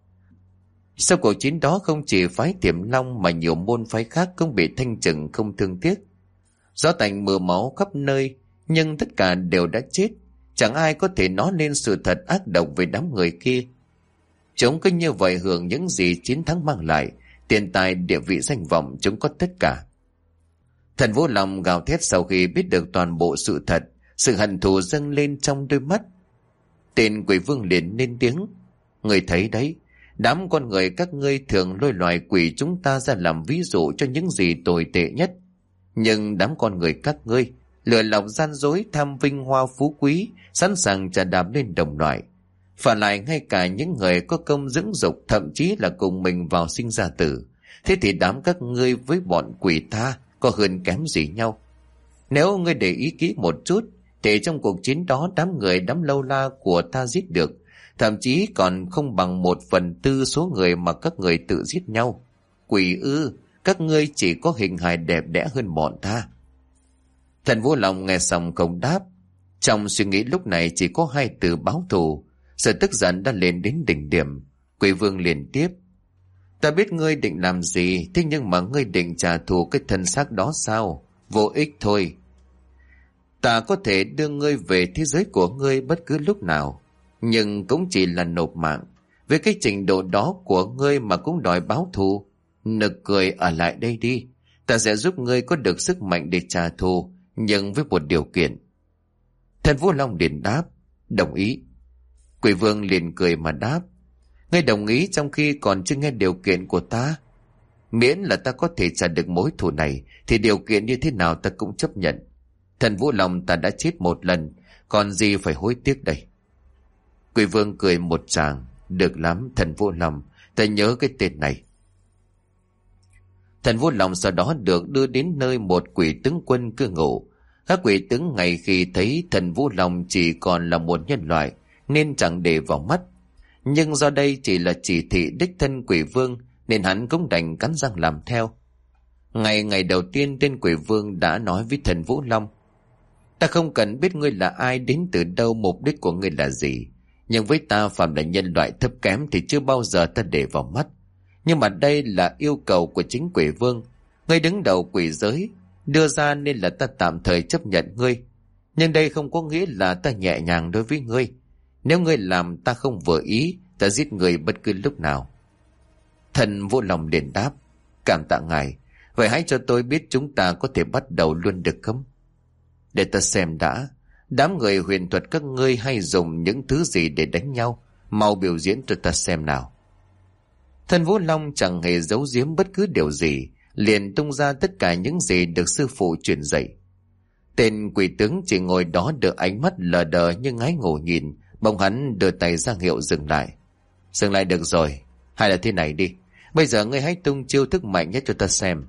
Sau cuộc chiến đó, không chỉ phái Tiềm Long mà nhiều môn phái khác cũng bị thanh trừng không thương tiếc. Gió tanh mưa máu khắp nơi, nhưng tất cả đều đã chết. Chẳng ai có thể nói lên sự thật ác độc về đám người kia. Chúng cứ như vậy hưởng những gì chiến thắng mang lại, tiền tài, địa vị, danh vọng, chúng có tất cả. Thần Vũ Long gào thét sau khi biết được toàn bộ sự thật, sự hận thù dâng lên trong đôi mắt. Tên quỷ vương liền lên tiếng: "Người thấy đấy, đám con người các ngươi thường lôi loài quỷ chúng ta ra làm ví dụ cho những gì tồi tệ nhất. Nhưng đám con người các ngươi lừa lọc, gian dối, tham vinh hoa phú quý, sẵn sàng chà đạp lên đồng loại. Phản lại ngay cả những người có công dưỡng dục, thậm chí là cùng mình vào sinh ra tử. Thế thì đám các ngươi với bọn quỷ tha có hơn kém gì nhau? Nếu ngươi để ý kỹ một chút, thì trong cuộc chiến đó đám lâu la của ta giết được, thậm chí còn không bằng 1/4 số người mà các người tự giết nhau. Quỷ ư, các ngươi chỉ có hình hài đẹp đẽ hơn bọn ta." Thần Vũ Long nghe xong không đáp. Trong suy nghĩ lúc này chỉ có hai từ báo thù. Sự tức giận đã lên đến đỉnh điểm. Quỷ vương liền tiếp: "Ta biết ngươi định làm gì, thế nhưng mà ngươi định trả thù cái thân xác đó sao? Vô ích thôi. Ta có thể đưa ngươi về thế giới của ngươi bất cứ lúc nào, nhưng cũng chỉ là nộp mạng. Với cái trình độ đó của ngươi mà cũng đòi báo thù? Nực cười, ở lại đây đi. Ta sẽ giúp ngươi có được sức mạnh để trả thù, nhưng với một điều kiện. Thần Vũ Long liền đáp, đồng ý. Quỷ vương liền cười mà đáp, ngươi đồng ý trong khi còn chưa nghe điều kiện của ta? Miễn là ta có thể trả được mối thù này, thì điều kiện như thế nào ta cũng chấp nhận. Thần Vũ Long ta đã chết một lần, còn gì phải hối tiếc đây. Quỷ vương cười một tràng, được lắm Thần Vũ Long, ta nhớ cái tên này. Thần Vũ Long sau đó được đưa đến nơi một quỷ tướng quân cư ngụ. Các quỷ tướng ngày khi thấy Thần Vũ Long chỉ còn là một nhân loại nên chẳng để vào mắt. Nhưng do đây chỉ là chỉ thị đích thân quỷ vương nên hắn cũng đành cắn răng làm theo. Ngày đầu tiên tên quỷ vương đã nói với Thần Vũ Long, ta không cần biết ngươi là ai, đến từ đâu, mục đích của ngươi là gì. Nhưng với ta phàm là nhân loại thấp kém thì chưa bao giờ ta để vào mắt. Nhưng mà đây là yêu cầu của chính quỷ vương, ngươi đứng đầu quỷ giới đưa ra nên là ta tạm thời chấp nhận ngươi. Nhưng đây không có nghĩa là ta nhẹ nhàng đối với ngươi. Nếu ngươi làm ta không vừa ý, ta giết ngươi bất cứ lúc nào. Thần Vũ Long liền đáp, cảm tạ ngài. Vậy hãy cho tôi biết chúng ta có thể bắt đầu luôn được không? Để ta xem đã. Đám người huyền thuật các ngươi hay dùng những thứ gì để đánh nhau? Mau biểu diễn cho ta xem nào. Thần Vũ Long chẳng hề giấu giếm bất cứ điều gì, liền tung ra tất cả những gì được sư phụ truyền dạy. Tên quỷ tướng chỉ ngồi đó được ánh mắt lờ đờ như ngái ngủ nhìn, bỗng hắn đưa tay ra hiệu dừng lại. Dừng lại được rồi, hay là thế này đi, bây giờ ngươi hãy tung chiêu thức mạnh nhất cho ta xem.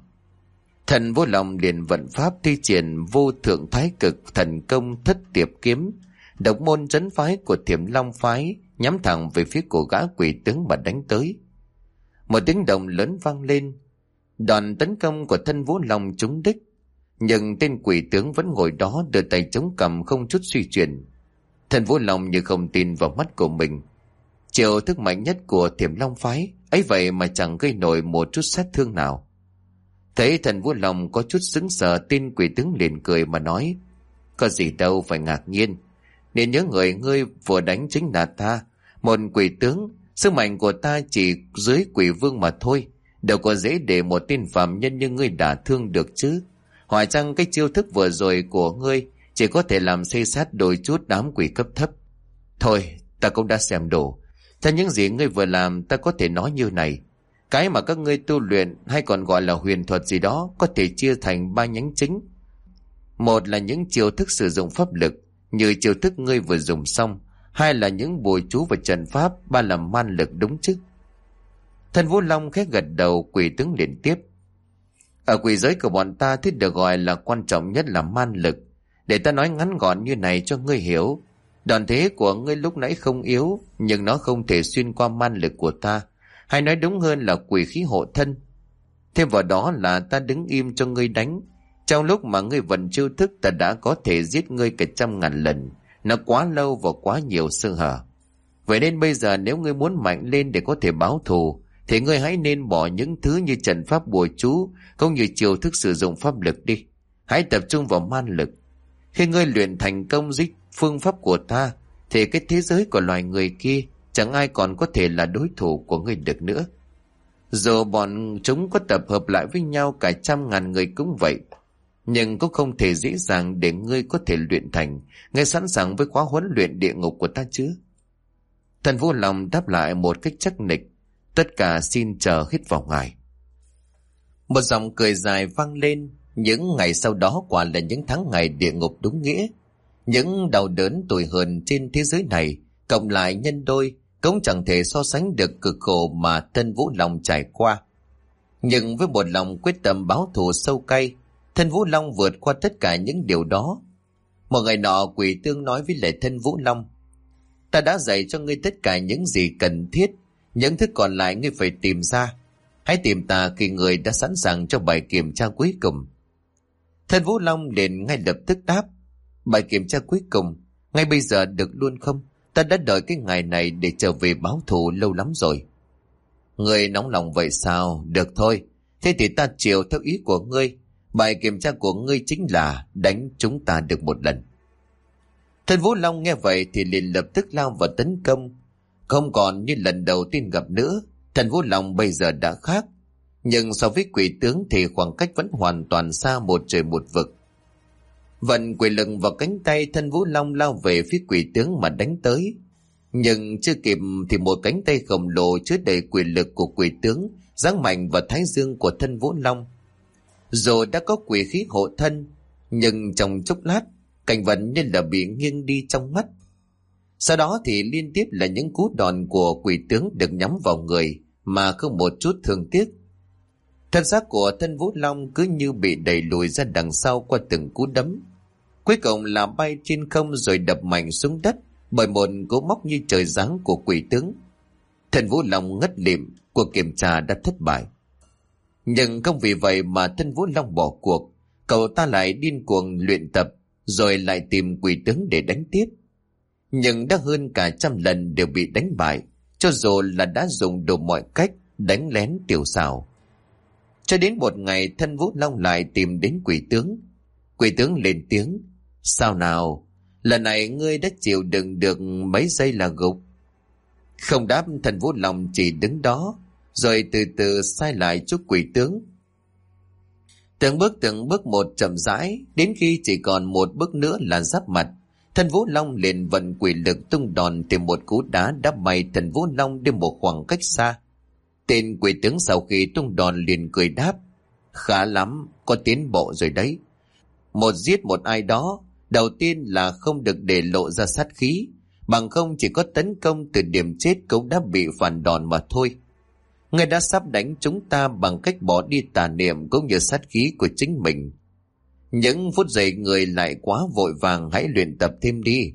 Thần Vũ Long liền vận pháp thi triển vô thượng thái cực thần công thất tiệp kiếm, độc môn trấn phái của Thiểm Long phái, nhắm thẳng về phía của gã quỷ tướng mà đánh tới. Một tiếng động lớn vang lên, đòn tấn công của Thần Vũ Long trúng đích, nhưng tên quỷ tướng vẫn ngồi đó đưa tay chống cằm không chút suy chuyển. Thần Vũ Long như không tin vào mắt của mình. Chiêu thức mạnh nhất của Thiểm Long phái ấy vậy mà chẳng gây nổi một chút sát thương nào. Thấy Thần Vũ Long có chút sững sờ, tên quỷ tướng liền cười mà nói, có gì đâu phải ngạc nhiên. Nên nhớ người ngươi vừa đánh chính là ta, một quỷ tướng. Sức mạnh của ta chỉ dưới quỷ vương mà thôi, đâu có dễ để một tên phạm nhân như ngươi đả thương được chứ. Hỏi chăng cái chiêu thức vừa rồi của ngươi chỉ có thể làm xây sát đôi chút đám quỷ cấp thấp. Thôi, ta cũng đã xem đủ. Theo những gì ngươi vừa làm, ta có thể nói như này. Cái mà các ngươi tu luyện hay còn gọi là huyền thuật gì đó có thể chia thành 3 nhánh chính. Một là những chiêu thức sử dụng pháp lực, như chiêu thức ngươi vừa dùng xong. Hai là những bùa chú và trận pháp. Ba là man lực, đúng chứ? Thần Vũ Long khẽ gật đầu. Quỷ tướng liền tiếp, ở quỷ giới của bọn ta thì được gọi là quan trọng nhất là man lực. Để ta nói ngắn gọn như này cho ngươi hiểu. Đòn thế của ngươi lúc nãy không yếu, nhưng nó không thể xuyên qua man lực của ta, hay nói đúng hơn là quỷ khí hộ thân. Thêm vào đó là ta đứng im cho ngươi đánh. Trong lúc mà ngươi vận chiêu thức, ta đã có thể giết ngươi cả 100.000 lần. Nó quá lâu và quá nhiều sơ hở. Vậy nên bây giờ nếu ngươi muốn mạnh lên để có thể báo thù, thì ngươi hãy nên bỏ những thứ như trận pháp bùa chú cũng như chiêu thức sử dụng pháp lực đi. Hãy tập trung vào man lực. Khi ngươi luyện thành công dưới phương pháp của ta, thì cái thế giới của loài người kia chẳng ai còn có thể là đối thủ của ngươi được nữa. Dù bọn chúng có tập hợp lại với nhau cả 100.000 người cũng vậy, nhưng cũng không thể dễ dàng để ngươi có thể luyện thành. Ngươi sẵn sàng với khóa huấn luyện địa ngục của ta chứ? Thần Vũ Long đáp lại một cách chắc nịch, tất cả xin chờ hít vào ngài. Một giọng cười dài vang lên. Những ngày sau đó quả là những tháng ngày địa ngục đúng nghĩa. Những đau đớn tủi hờn trên thế giới này cộng lại nhân đôi cũng chẳng thể so sánh được cực khổ mà Thần Vũ Long trải qua. Nhưng với một lòng quyết tâm báo thù sâu cay, Thần Vũ Long vượt qua tất cả những điều đó. Một ngày nọ, quỷ tướng nói với lại Thần Vũ Long, ta đã dạy cho ngươi tất cả những gì cần thiết, những thứ còn lại ngươi phải tìm ra. Hãy tìm ta khi ngươi đã sẵn sàng cho bài kiểm tra cuối cùng. Thần Vũ Long liền ngay lập tức đáp, bài kiểm tra cuối cùng, ngay bây giờ được luôn không? Ta đã đợi cái ngày này để trở về báo thù lâu lắm rồi. Ngươi nóng lòng vậy sao? Được thôi, thế thì ta chiều theo ý của ngươi. Bài kiểm tra của ngươi chính là đánh chúng ta được một lần. Thần Vũ Long nghe vậy thì liền lập tức lao vào tấn công. Không còn như lần đầu tiên gặp nữa, Thần Vũ Long bây giờ đã khác. nhưng so với quỷ tướng thì khoảng cách vẫn hoàn toàn xa một trời một vực. Vận quỷ lực vào cánh tay, thân Vũ Long lao về phía quỷ tướng mà đánh tới. Nhưng chưa kịp thì một cánh tay khổng lồ chứa đầy quỷ lực của quỷ tướng giáng mạnh vào thái dương của thân Vũ Long. Dù đã có quỷ khí hộ thân, nhưng trong chốc lát cảnh vật như là bị nghiêng đi trong mắt. Sau đó thì liên tiếp là những cú đòn của quỷ tướng được nhắm vào người mà không một chút thương tiếc. Thân xác của thân Vũ Long cứ như bị đẩy lùi ra đằng sau qua từng cú đấm. Cuối cùng là bay trên không rồi đập mạnh xuống đất bởi một cú móc như trời giáng của quỷ tướng. Thân Vũ Long ngất lịm, cuộc kiểm tra đã thất bại. Nhưng không vì vậy mà thân Vũ Long bỏ cuộc, cậu ta lại điên cuồng luyện tập rồi lại tìm quỷ tướng để đánh tiếp. Nhưng đã hơn cả 100 lần đều bị đánh bại, cho dù là đã dùng đủ mọi cách đánh lén tiểu xảo. Cho đến một ngày thân Vũ Long lại tìm đến quỷ tướng. Quỷ tướng lên tiếng: "Sao nào, lần này ngươi đã chịu đựng được mấy giây là gục?" Không đáp, thân Vũ Long chỉ đứng đó rồi từ từ sai lại chút quỷ tướng. Từng bước một chậm rãi, đến khi chỉ còn một bước nữa là giáp mặt, thân Vũ Long liền vận quỷ lực tung đòn tìm một cú đá đắp bay thân Vũ Long đi một khoảng cách xa. Tên quỷ tướng sau khi tung đòn liền cười đáp: "Khá lắm, có tiến bộ rồi đấy. Một giết một ai đó, đầu tiên là không được để lộ ra sát khí, bằng không chỉ có tấn công từ điểm chết cũng đã bị phản đòn mà thôi. Ngươi đã sắp đánh chúng ta bằng cách bỏ đi tà niệm cũng như sát khí của chính mình. Những phút giây người lại quá vội vàng, hãy luyện tập thêm đi."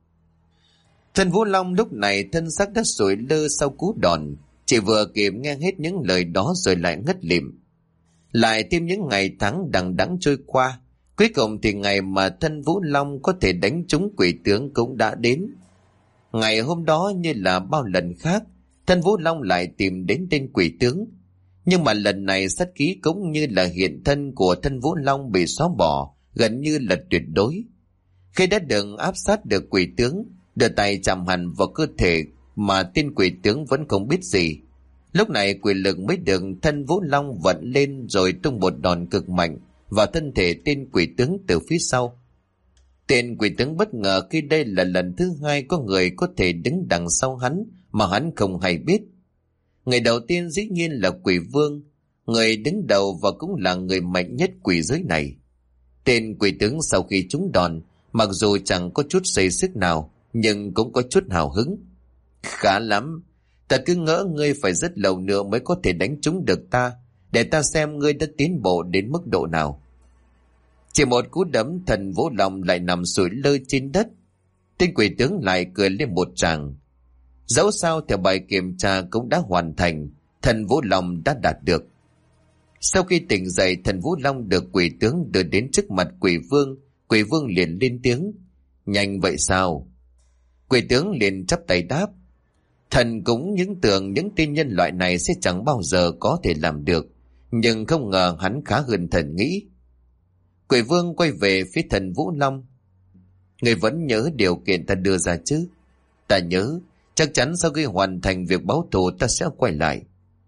Thân Vũ Long lúc này thân xác đã sủi lơ sau cú đòn, chỉ vừa kịp nghe hết những lời đó rồi lại ngất lịm. Lại thêm những ngày tháng đằng đẵng trôi qua, cuối cùng thì ngày mà thân Vũ Long có thể đánh trúng quỷ tướng cũng đã đến. Ngày hôm đó như là bao lần khác, thân Vũ Long lại tìm đến tên quỷ tướng. Nhưng mà lần này sát khí cũng như là hiện thân của thân Vũ Long bị xóa bỏ, gần như là tuyệt đối. Khi đã được áp sát được quỷ tướng, đưa tay chạm hẳn vào cơ thể mà tên quỷ tướng vẫn không biết gì. Lúc này quỷ lực mới được thân Vũ Long vận lên rồi tung một đòn cực mạnh vào thân thể tên quỷ tướng từ phía sau. Tên quỷ tướng bất ngờ khi đây là lần thứ hai có người có thể đứng đằng sau hắn mà hắn không hay biết. Người đầu tiên dĩ nhiên là quỷ vương, người đứng đầu và cũng là người mạnh nhất quỷ giới này. Tên quỷ tướng sau khi trúng đòn, mặc dù chẳng có chút xây sức nào, nhưng cũng có chút hào hứng. "Khá lắm, ta cứ ngỡ ngươi phải rất lâu nữa mới có thể đánh trúng được ta, để ta xem ngươi đã tiến bộ đến mức độ nào." Chỉ một cú đấm, thần Vũ Long lại nằm sủi lơ trên đất. Tên quỷ tướng lại cười lên một tràng. Dẫu sao theo bài kiểm tra cũng đã hoàn thành, thần Vũ Long đã đạt được. Sau khi tỉnh dậy, thần Vũ Long được quỷ tướng đưa đến trước mặt quỷ vương liền lên tiếng: "Nhanh vậy sao?" Quỷ tướng liền chắp tay đáp: "Thần cũng những tưởng những tên nhân loại này sẽ chẳng bao giờ có thể làm được, nhưng không ngờ hắn khá hơn thần nghĩ." Quỷ vương quay về phía thần Vũ Long: "Người vẫn nhớ điều kiện ta đưa ra chứ?" "Ta nhớ, chắc chắn sau khi hoàn thành việc báo thù ta sẽ quay lại."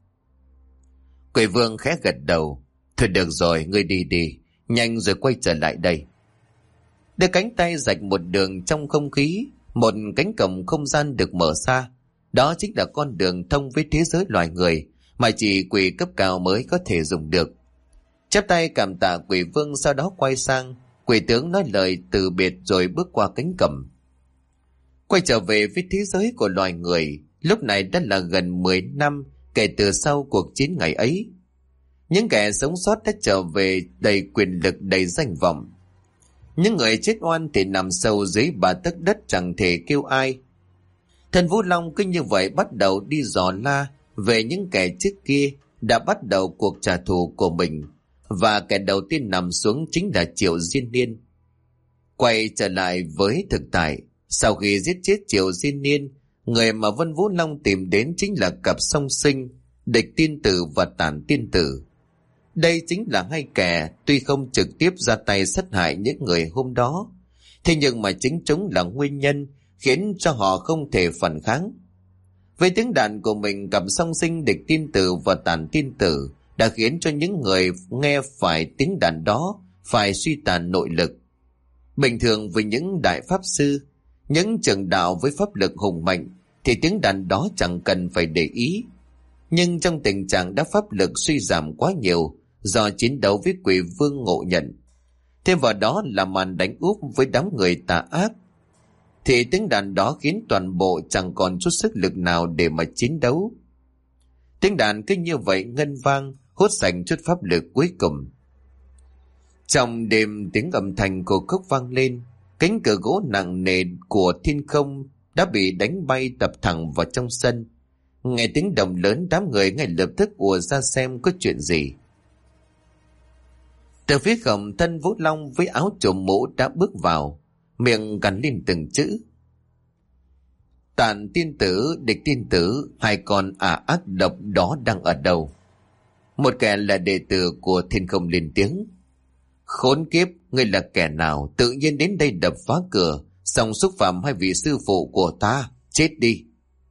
Quỷ vương khẽ gật đầu: "Thôi được rồi, ngươi đi đi, nhanh rồi quay trở lại đây." Đưa cánh tay rạch một đường trong không khí, một cánh cổng không gian được mở ra. Đó chính là con đường thông với thế giới loài người mà chỉ quỷ cấp cao mới có thể dùng được. Chắp tay cảm tạ quỷ vương, sau đó quay sang quỷ tướng nói lời từ biệt rồi bước qua cánh cổng. Quay trở về với thế giới của loài người, lúc này đã là gần 10 năm kể từ sau cuộc chiến ngày ấy. Những kẻ sống sót đã trở về đầy quyền lực, đầy danh vọng. Những người chết oan thì nằm sâu dưới ba tấc đất chẳng thể kêu ai. Thần Vũ Long cứ như vậy bắt đầu đi dò la về những kẻ trước kia đã bắt đầu cuộc trả thù của mình, và kẻ đầu tiên nằm xuống chính là Triệu Diên Niên. Quay trở lại với thực tại, sau khi giết chết Triệu Diên Niên, người mà Vân Vũ Long tìm đến chính là cặp song sinh Địch Tiên Tử và Tản Tiên Tử. Đây chính là hai kẻ tuy không trực tiếp ra tay sát hại những người hôm đó, thế nhưng mà chính chúng là nguyên nhân khiến cho họ không thể phản kháng. Với tiếng đàn của mình, cặp song sinh Địch Tiên Tử và Tản Tiên Tử đã khiến cho những người nghe phải tiếng đàn đó phải suy tàn nội lực. Bình thường với những đại pháp sư, những trưởng đạo với pháp lực hùng mạnh thì tiếng đàn đó chẳng cần phải để ý. Nhưng trong tình trạng đã pháp lực suy giảm quá nhiều do chiến đấu với quỷ vương ngộ nhận, thêm vào đó là màn đánh úp với đám người tà ác, thì tiếng đàn đó khiến toàn bộ chẳng còn chút sức lực nào để mà chiến đấu. Tiếng đàn cứ như vậy ngân vang, hút sạch chút pháp lực cuối cùng. Trong đêm, tiếng âm thanh cô khúc vang lên, cánh cửa gỗ nặng nề của thiên không đã bị đánh bay tập thẳng vào trong sân. Nghe tiếng động lớn, đám người ngay lập tức ùa ra xem có chuyện gì. Từ phía cổng, thân Vũ Long với áo trùm mũ đã bước vào, miệng gằn lên từng chữ: Tàn tiên tử, Địch tiên tử, hai con ác độc đó đang ở đâu? Một kẻ là đệ tử của thiên không lên tiếng: Khốn kiếp, ngươi là kẻ nào tự nhiên đến đây đập phá cửa, xong xúc phạm hai vị sư phụ của ta, chết đi.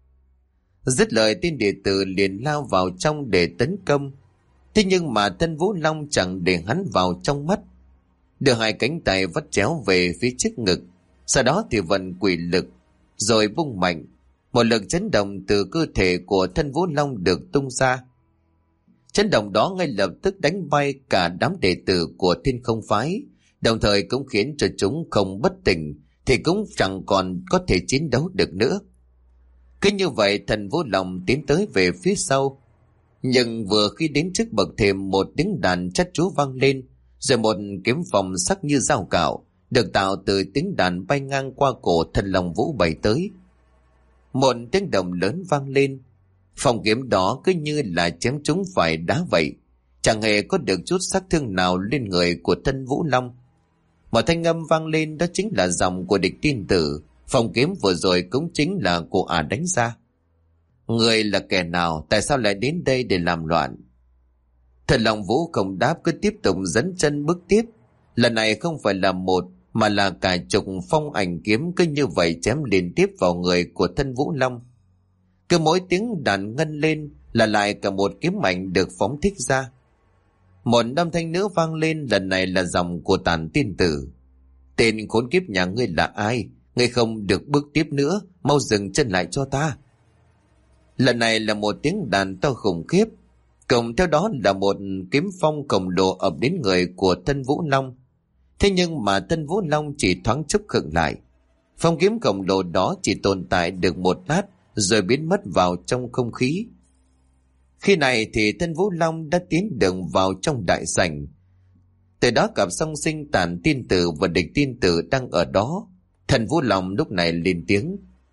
Dứt lời, tên đệ tử liền lao vào trong để tấn công. Thế nhưng mà thân Vũ Long chẳng để hắn vào trong mắt, đưa hai cánh tay vắt chéo về phía trước ngực, sau đó thì vận quỷ lực rồi vung mạnh. Một lực chấn động từ cơ thể của thân Vũ Long được tung ra. Chấn động đó ngay lập tức đánh bay cả đám đệ tử của Thiên Không Phái, đồng thời cũng khiến cho chúng không bất tỉnh thì cũng chẳng còn có thể chiến đấu được nữa. Cứ như vậy, thần Vũ Long tiến tới về phía sau, nhưng vừa khi đến trước bậc thềm, một tiếng đàn chát chúa vang lên, rồi một kiếm phong sắc như dao cạo được tạo từ tiếng đàn bay ngang qua cổ thần Long Vũ bay tới. Một tiếng động lớn vang lên, phong kiếm đó cứ như là chém trúng phải đá vậy, chẳng hề có được chút sát thương nào lên người của thân Vũ Long. Một thanh âm vang lên, đó chính là giọng của Địch tiên tử. Phong kiếm vừa rồi cũng chính là của đánh ra. Người là kẻ nào, tại sao lại đến đây để làm loạn? Thần Long Vũ không đáp, cứ tiếp tục dẫn chân bước tiếp. Lần này không phải là một mà là cả chục phong ảnh kiếm cứ như vậy chém liên tiếp vào người của thân Vũ Long. Cứ mỗi tiếng đàn ngân lên là lại cả một kiếm mạnh được phóng thích ra. Một âm thanh nữa vang lên, lần này là giọng của Tàn tiên tử. Tên khốn kiếp nhà ngươi là ai? Ngươi không được bước tiếp nữa, mau dừng chân lại cho ta. Lần này là một tiếng đàn to khủng khiếp, cộng theo đó là một kiếm phong khổng lồ ập đến người của thân Vũ Long. Thế nhưng mà thân Vũ Long chỉ thoáng chốc khựng lại. Phong kiếm khổng lồ đó chỉ tồn tại được một lát rồi biến mất vào trong không khí. Khi này thì thân Vũ Long đã tiến đường vào trong đại sảnh. Từ đó cặp song sinh Tàn tiên tử và Địch tiên tử đang ở đó. Thần Vũ Long lúc này lên tiếng.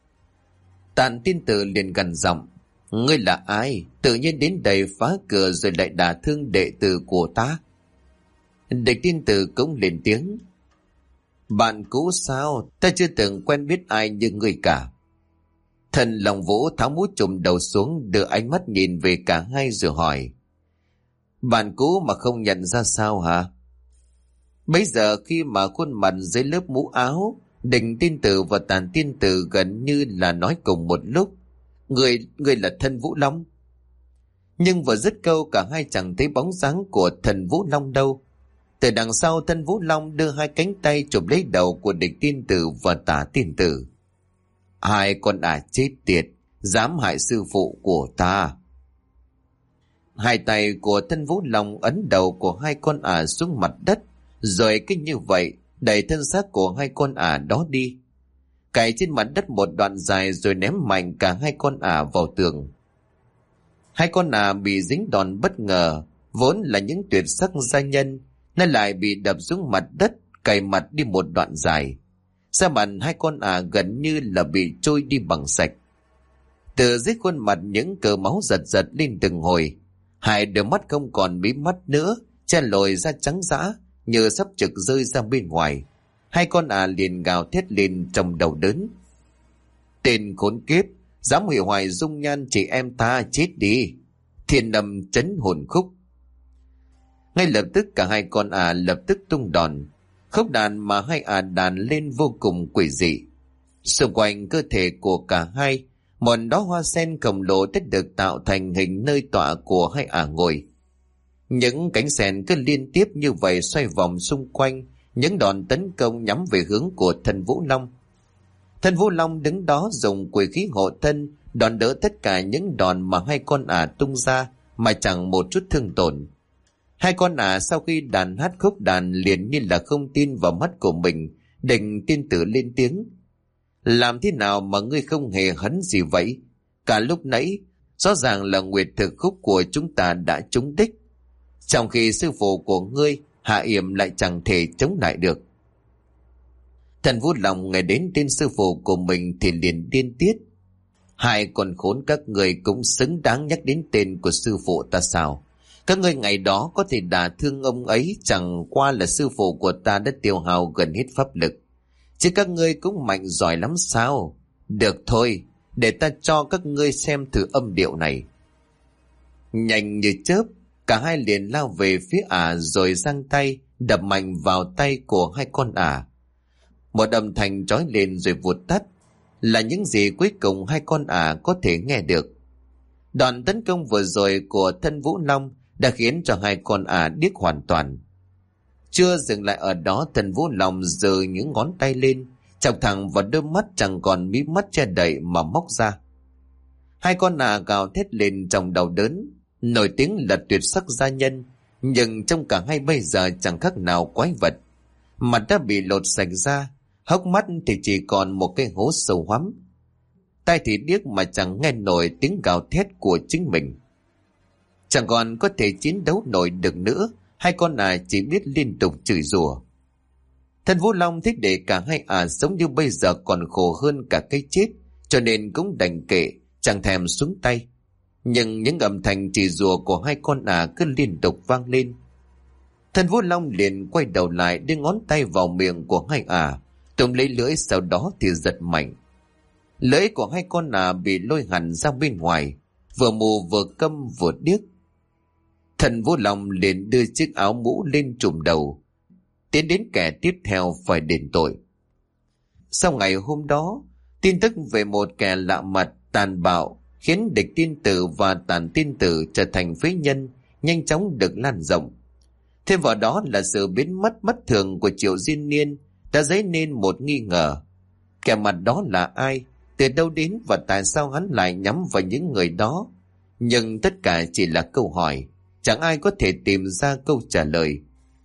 Tàn tiên tử liền gằn giọng: Ngươi là ai? Tự nhiên đến đây phá cửa rồi lại đả thương đệ tử của ta. Địch tiên tử cũng lên tiếng. Bạn cũ sao? Ta chưa từng quen biết ai như ngươi cả. Thần Long Vũ tháo mũ trùm đầu xuống, đưa ánh mắt nhìn về cả hai rồi hỏi. Bạn cũ mà không nhận ra sao hả? Bấy giờ khi mà khuôn mặt dưới lớp mũ áo, Địch tiên tử và Tàn tiên tử gần như là nói cùng một lúc. Người là thân Vũ Long. Nhưng vừa dứt câu, cả hai chẳng thấy bóng dáng của thần Vũ Long đâu. Từ đằng sau, thân Vũ Long đưa hai cánh tay chụp lấy đầu của Địch tiên tử và Tả tiên tử. Hai con chết tiệt, dám hại sư phụ của ta. Hai tay của thân Vũ Long ấn đầu của hai con xuống mặt đất, rồi cứ như vậy đẩy thân xác của hai con đó đi, cày trên mặt đất một đoạn dài rồi ném mạnh cả hai con vào tường. Hai con bị dính đòn bất ngờ, vốn là những tuyệt sắc gia nhân, nay lại bị đập xuống mặt đất, cày mặt đi một đoạn dài. Da mặt hai con gần như là bị trôi đi bằng sạch. Từ dưới khuôn mặt những cờ máu giật giật lên từng hồi. Hai đôi mắt không còn mí mắt nữa, che lồi ra trắng dã như sắp trực rơi ra bên ngoài. Hai con liền gào thét lên trong đầu đớn. Tên khốn kiếp, dám hủy hoại dung nhan chị em ta, chết đi! Thiên âm chấn hồn khúc. Ngay lập tức cả hai con lập tức tung đòn. Khúc đàn mà hai đàn lên vô cùng quỷ dị. Xung quanh cơ thể của cả hai, một đóa hoa sen khổng lồ đã được tạo thành hình nơi tọa của hai ngồi. Những cánh sèn cứ liên tiếp như vậy xoay vòng xung quanh, những đòn tấn công nhắm về hướng của thần Vũ Long. Thần Vũ Long đứng đó dùng quỷ khí hộ thân, đòn đỡ tất cả những đòn mà hai con ả tung ra mà chẳng một chút thương tổn. Hai con ả sau khi đàn hát khúc đàn liền như là không tin vào mắt của mình, định tiên tử lên tiếng. Làm thế nào mà ngươi không hề hấn gì vậy? Cả lúc nãy, rõ ràng là nguyệt thực khúc của chúng ta đã trúng đích. Trong khi sư phụ của ngươi, Hạ Yểm lại chẳng thể chống lại được. Thần Vũ Long nghe đến tên sư phụ của mình thì liền điên tiết. Hai con khốn các người cũng xứng đáng nhắc đến tên của sư phụ ta sao? Các ngươi ngày đó có thể đả thương ông ấy, chẳng qua là sư phụ của ta đã tiêu hao gần hết pháp lực. Chứ các ngươi cũng mạnh giỏi lắm sao? Được thôi, để ta cho các ngươi xem thử âm điệu này. Nhanh như chớp, cả hai liền lao về phía ả rồi giang tay đập mạnh vào tay của hai con ả. Một âm thanh trói lên rồi vụt tắt, là những gì cuối cùng hai con ả có thể nghe được. Đòn tấn công vừa rồi của thân Vũ Long đã khiến cho hai con ả điếc hoàn toàn. Chưa dừng lại ở đó, thần Vũ Long giơ những ngón tay lên, chọc thẳng vào đôi mắt chẳng còn mí mắt che đậy mà móc ra. Hai con ả gào thét lên trong đau đớn, nổi tiếng là tuyệt sắc gia nhân, nhưng trong cả hai bây giờ chẳng khác nào quái vật. Mặt đã bị lột sạch ra, hốc mắt thì chỉ còn một cái hố sâu hoắm. Tai thì điếc mà chẳng nghe nổi tiếng gào thét của chính mình. Chẳng còn có thể chiến đấu nổi được nữa, hai con ả chỉ biết liên tục chửi rủa. Thần Vũ Long thích để cả hai ả sống như bây giờ còn khổ hơn cả cái chết, cho nên cũng đành kệ, chẳng thèm xuống tay. Nhưng những âm thanh chửi rủa của hai con ả cứ liên tục vang lên. Thần Vũ Long liền quay đầu lại đưa ngón tay vào miệng của hai ả, túm lấy lưỡi, sau đó thì giật mạnh. Lưỡi của hai con ả bị lôi hẳn ra bên ngoài, vừa mù vừa câm vừa điếc. Thần Vũ Long liền đưa chiếc áo mũ lên trùm đầu, tiến đến kẻ tiếp theo phải đền tội. Sau ngày hôm đó, tin tức về một kẻ lạ mặt tàn bạo khiến địch tiên tử và tàn tiên tử trở thành phế nhân nhanh chóng được lan rộng. Thêm vào đó là sự biến mất bất thường của Triệu Diên Niên đã dấy nên một nghi ngờ. Kẻ mặt đó là ai, từ đâu đến và tại sao hắn lại nhắm vào những người đó? Nhưng tất cả chỉ là câu hỏi, chẳng ai có thể tìm ra câu trả lời.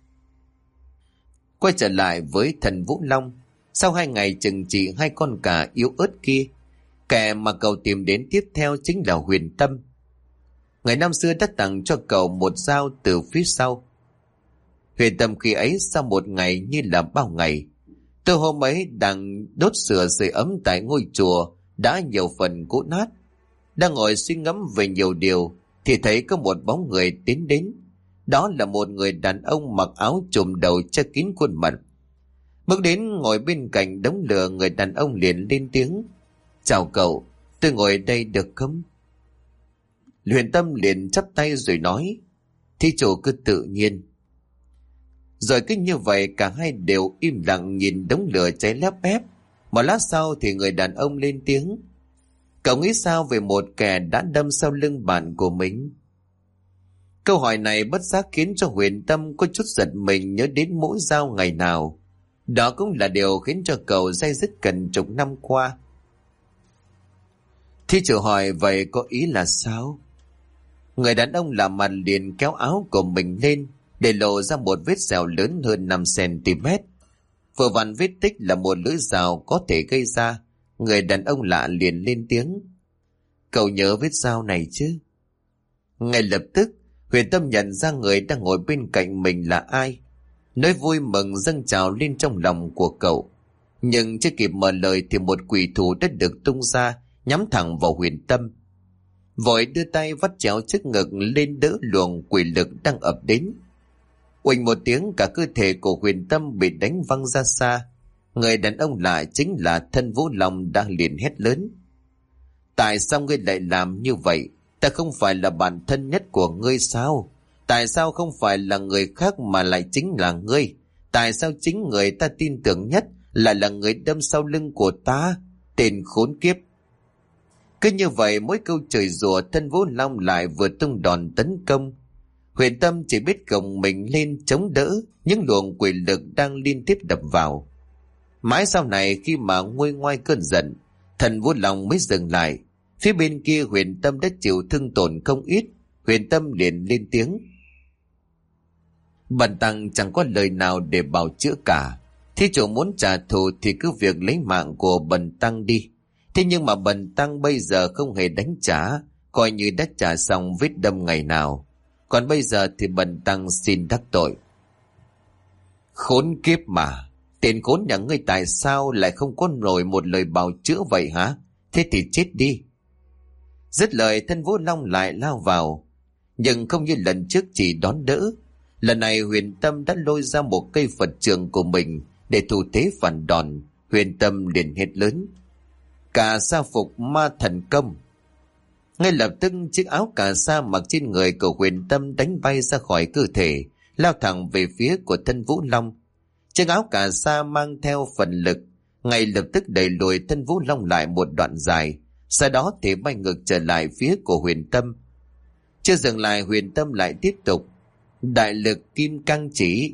Quay trở lại với thần Vũ Long, sau 2 ngày trừng trị hai con cà yếu ớt kia, kẻ mà cậu tìm đến tiếp theo chính là Huyền Tâm. Ngày năm xưa đã tặng cho cậu một dao từ phía sau. Huyền Tâm khi ấy sau một ngày như là bao ngày. Tôi hôm ấy đang đốt sửa sưởi ấm tại ngôi chùa đã nhiều phần cũ nát, đang ngồi suy ngẫm về nhiều điều thì thấy có một bóng người tiến đến. Đó là một người đàn ông mặc áo trùm đầu che kín khuôn mặt. Bước đến ngồi bên cạnh đống lửa, người đàn ông liền lên tiếng: "Chào cậu, tôi ngồi đây được không?" Huyền Tâm liền chắp tay rồi nói: "Thí chủ cứ tự nhiên." Rồi cứ như vậy cả hai đều im lặng nhìn đống lửa cháy lép bép. Một lát sau thì người đàn ông lên tiếng: "Cậu nghĩ sao về một kẻ đã đâm sau lưng bạn của mình?" Câu hỏi này bất giác khiến cho Huyền Tâm có chút giật mình, nhớ đến mũi dao ngày nào. Đó cũng là điều khiến cho cậu day dứt gần chục năm qua. Thí chủ hỏi vậy có ý là sao? Người đàn ông lạ mặt liền kéo áo của mình lên để lộ ra một vết sẹo lớn hơn 5 cm. Vừa vặn vết tích là một lưỡi dao có thể gây ra. Người đàn ông lạ liền lên tiếng: "Cậu nhớ vết dao này chứ?" Ngay lập tức Huyền Tâm nhận ra người đang ngồi bên cạnh mình là ai. Nỗi vui mừng dâng trào lên trong lòng của cậu. Nhưng chưa kịp mở lời thì một quỷ thủ đã được tung ra, nhắm thẳng vào Huyền Tâm. Vội đưa tay vắt chéo trước ngực lên đỡ luồng quỷ lực đang ập đến. Uỳnh một tiếng, cả cơ thể của Huyền Tâm bị đánh văng ra xa. Người đàn ông lạ chính là thân Vũ Long đang liền hét lớn: "Tại sao ngươi lại làm như vậy? Ta không phải là bạn thân nhất của ngươi sao? Tại sao không phải là người khác mà lại chính là ngươi? Tại sao chính người ta tin tưởng nhất lại là người đâm sau lưng của ta? Tên khốn kiếp!" Cứ như vậy mỗi câu chửi rủa, thân Vũ Long lại vừa tung đòn tấn công. Huyền Tâm chỉ biết gồng mình lên chống đỡ những luồng quỷ lực đang liên tiếp đập vào. Mãi sau này khi mà nguôi ngoai cơn giận, Thần Vũ Long mới dừng lại. Phía bên kia Huyền Tâm đã chịu thương tổn không ít. Huyền Tâm liền lên tiếng: Bần tăng chẳng có lời nào để bào chữa cả. Thí chủ muốn trả thù thì cứ việc lấy mạng của bần tăng đi. Thế nhưng mà bần tăng bây giờ không hề đánh trả, coi như đã trả xong vết đâm ngày nào. Còn bây giờ thì bần tăng xin đắc tội. Khốn kiếp mà, tên khốn nhà ngươi tại sao lại không có nổi một lời bào chữa vậy hả? Thế thì chết đi. Dứt lời, Thân Vũ Long lại lao vào, nhưng không như lần trước chỉ đón đỡ. Lần này Huyền Tâm đã lôi ra một cây Phật trượng của mình để thủ thế phản đòn. Huyền Tâm liền hét lớn: Cà sa phục ma thần công! Ngay lập tức chiếc áo cà sa mặc trên người của Huyền Tâm đánh bay ra khỏi cơ thể, lao thẳng về phía của Thân Vũ Long. Chiếc áo cà sa mang theo phần lực, ngay lập tức đẩy lùi Thân Vũ Long lại một đoạn dài, sau đó thì bay ngược trở lại phía của Huyền Tâm. Chưa dừng lại, Huyền Tâm lại tiếp tục đại lực kim cang chỉ,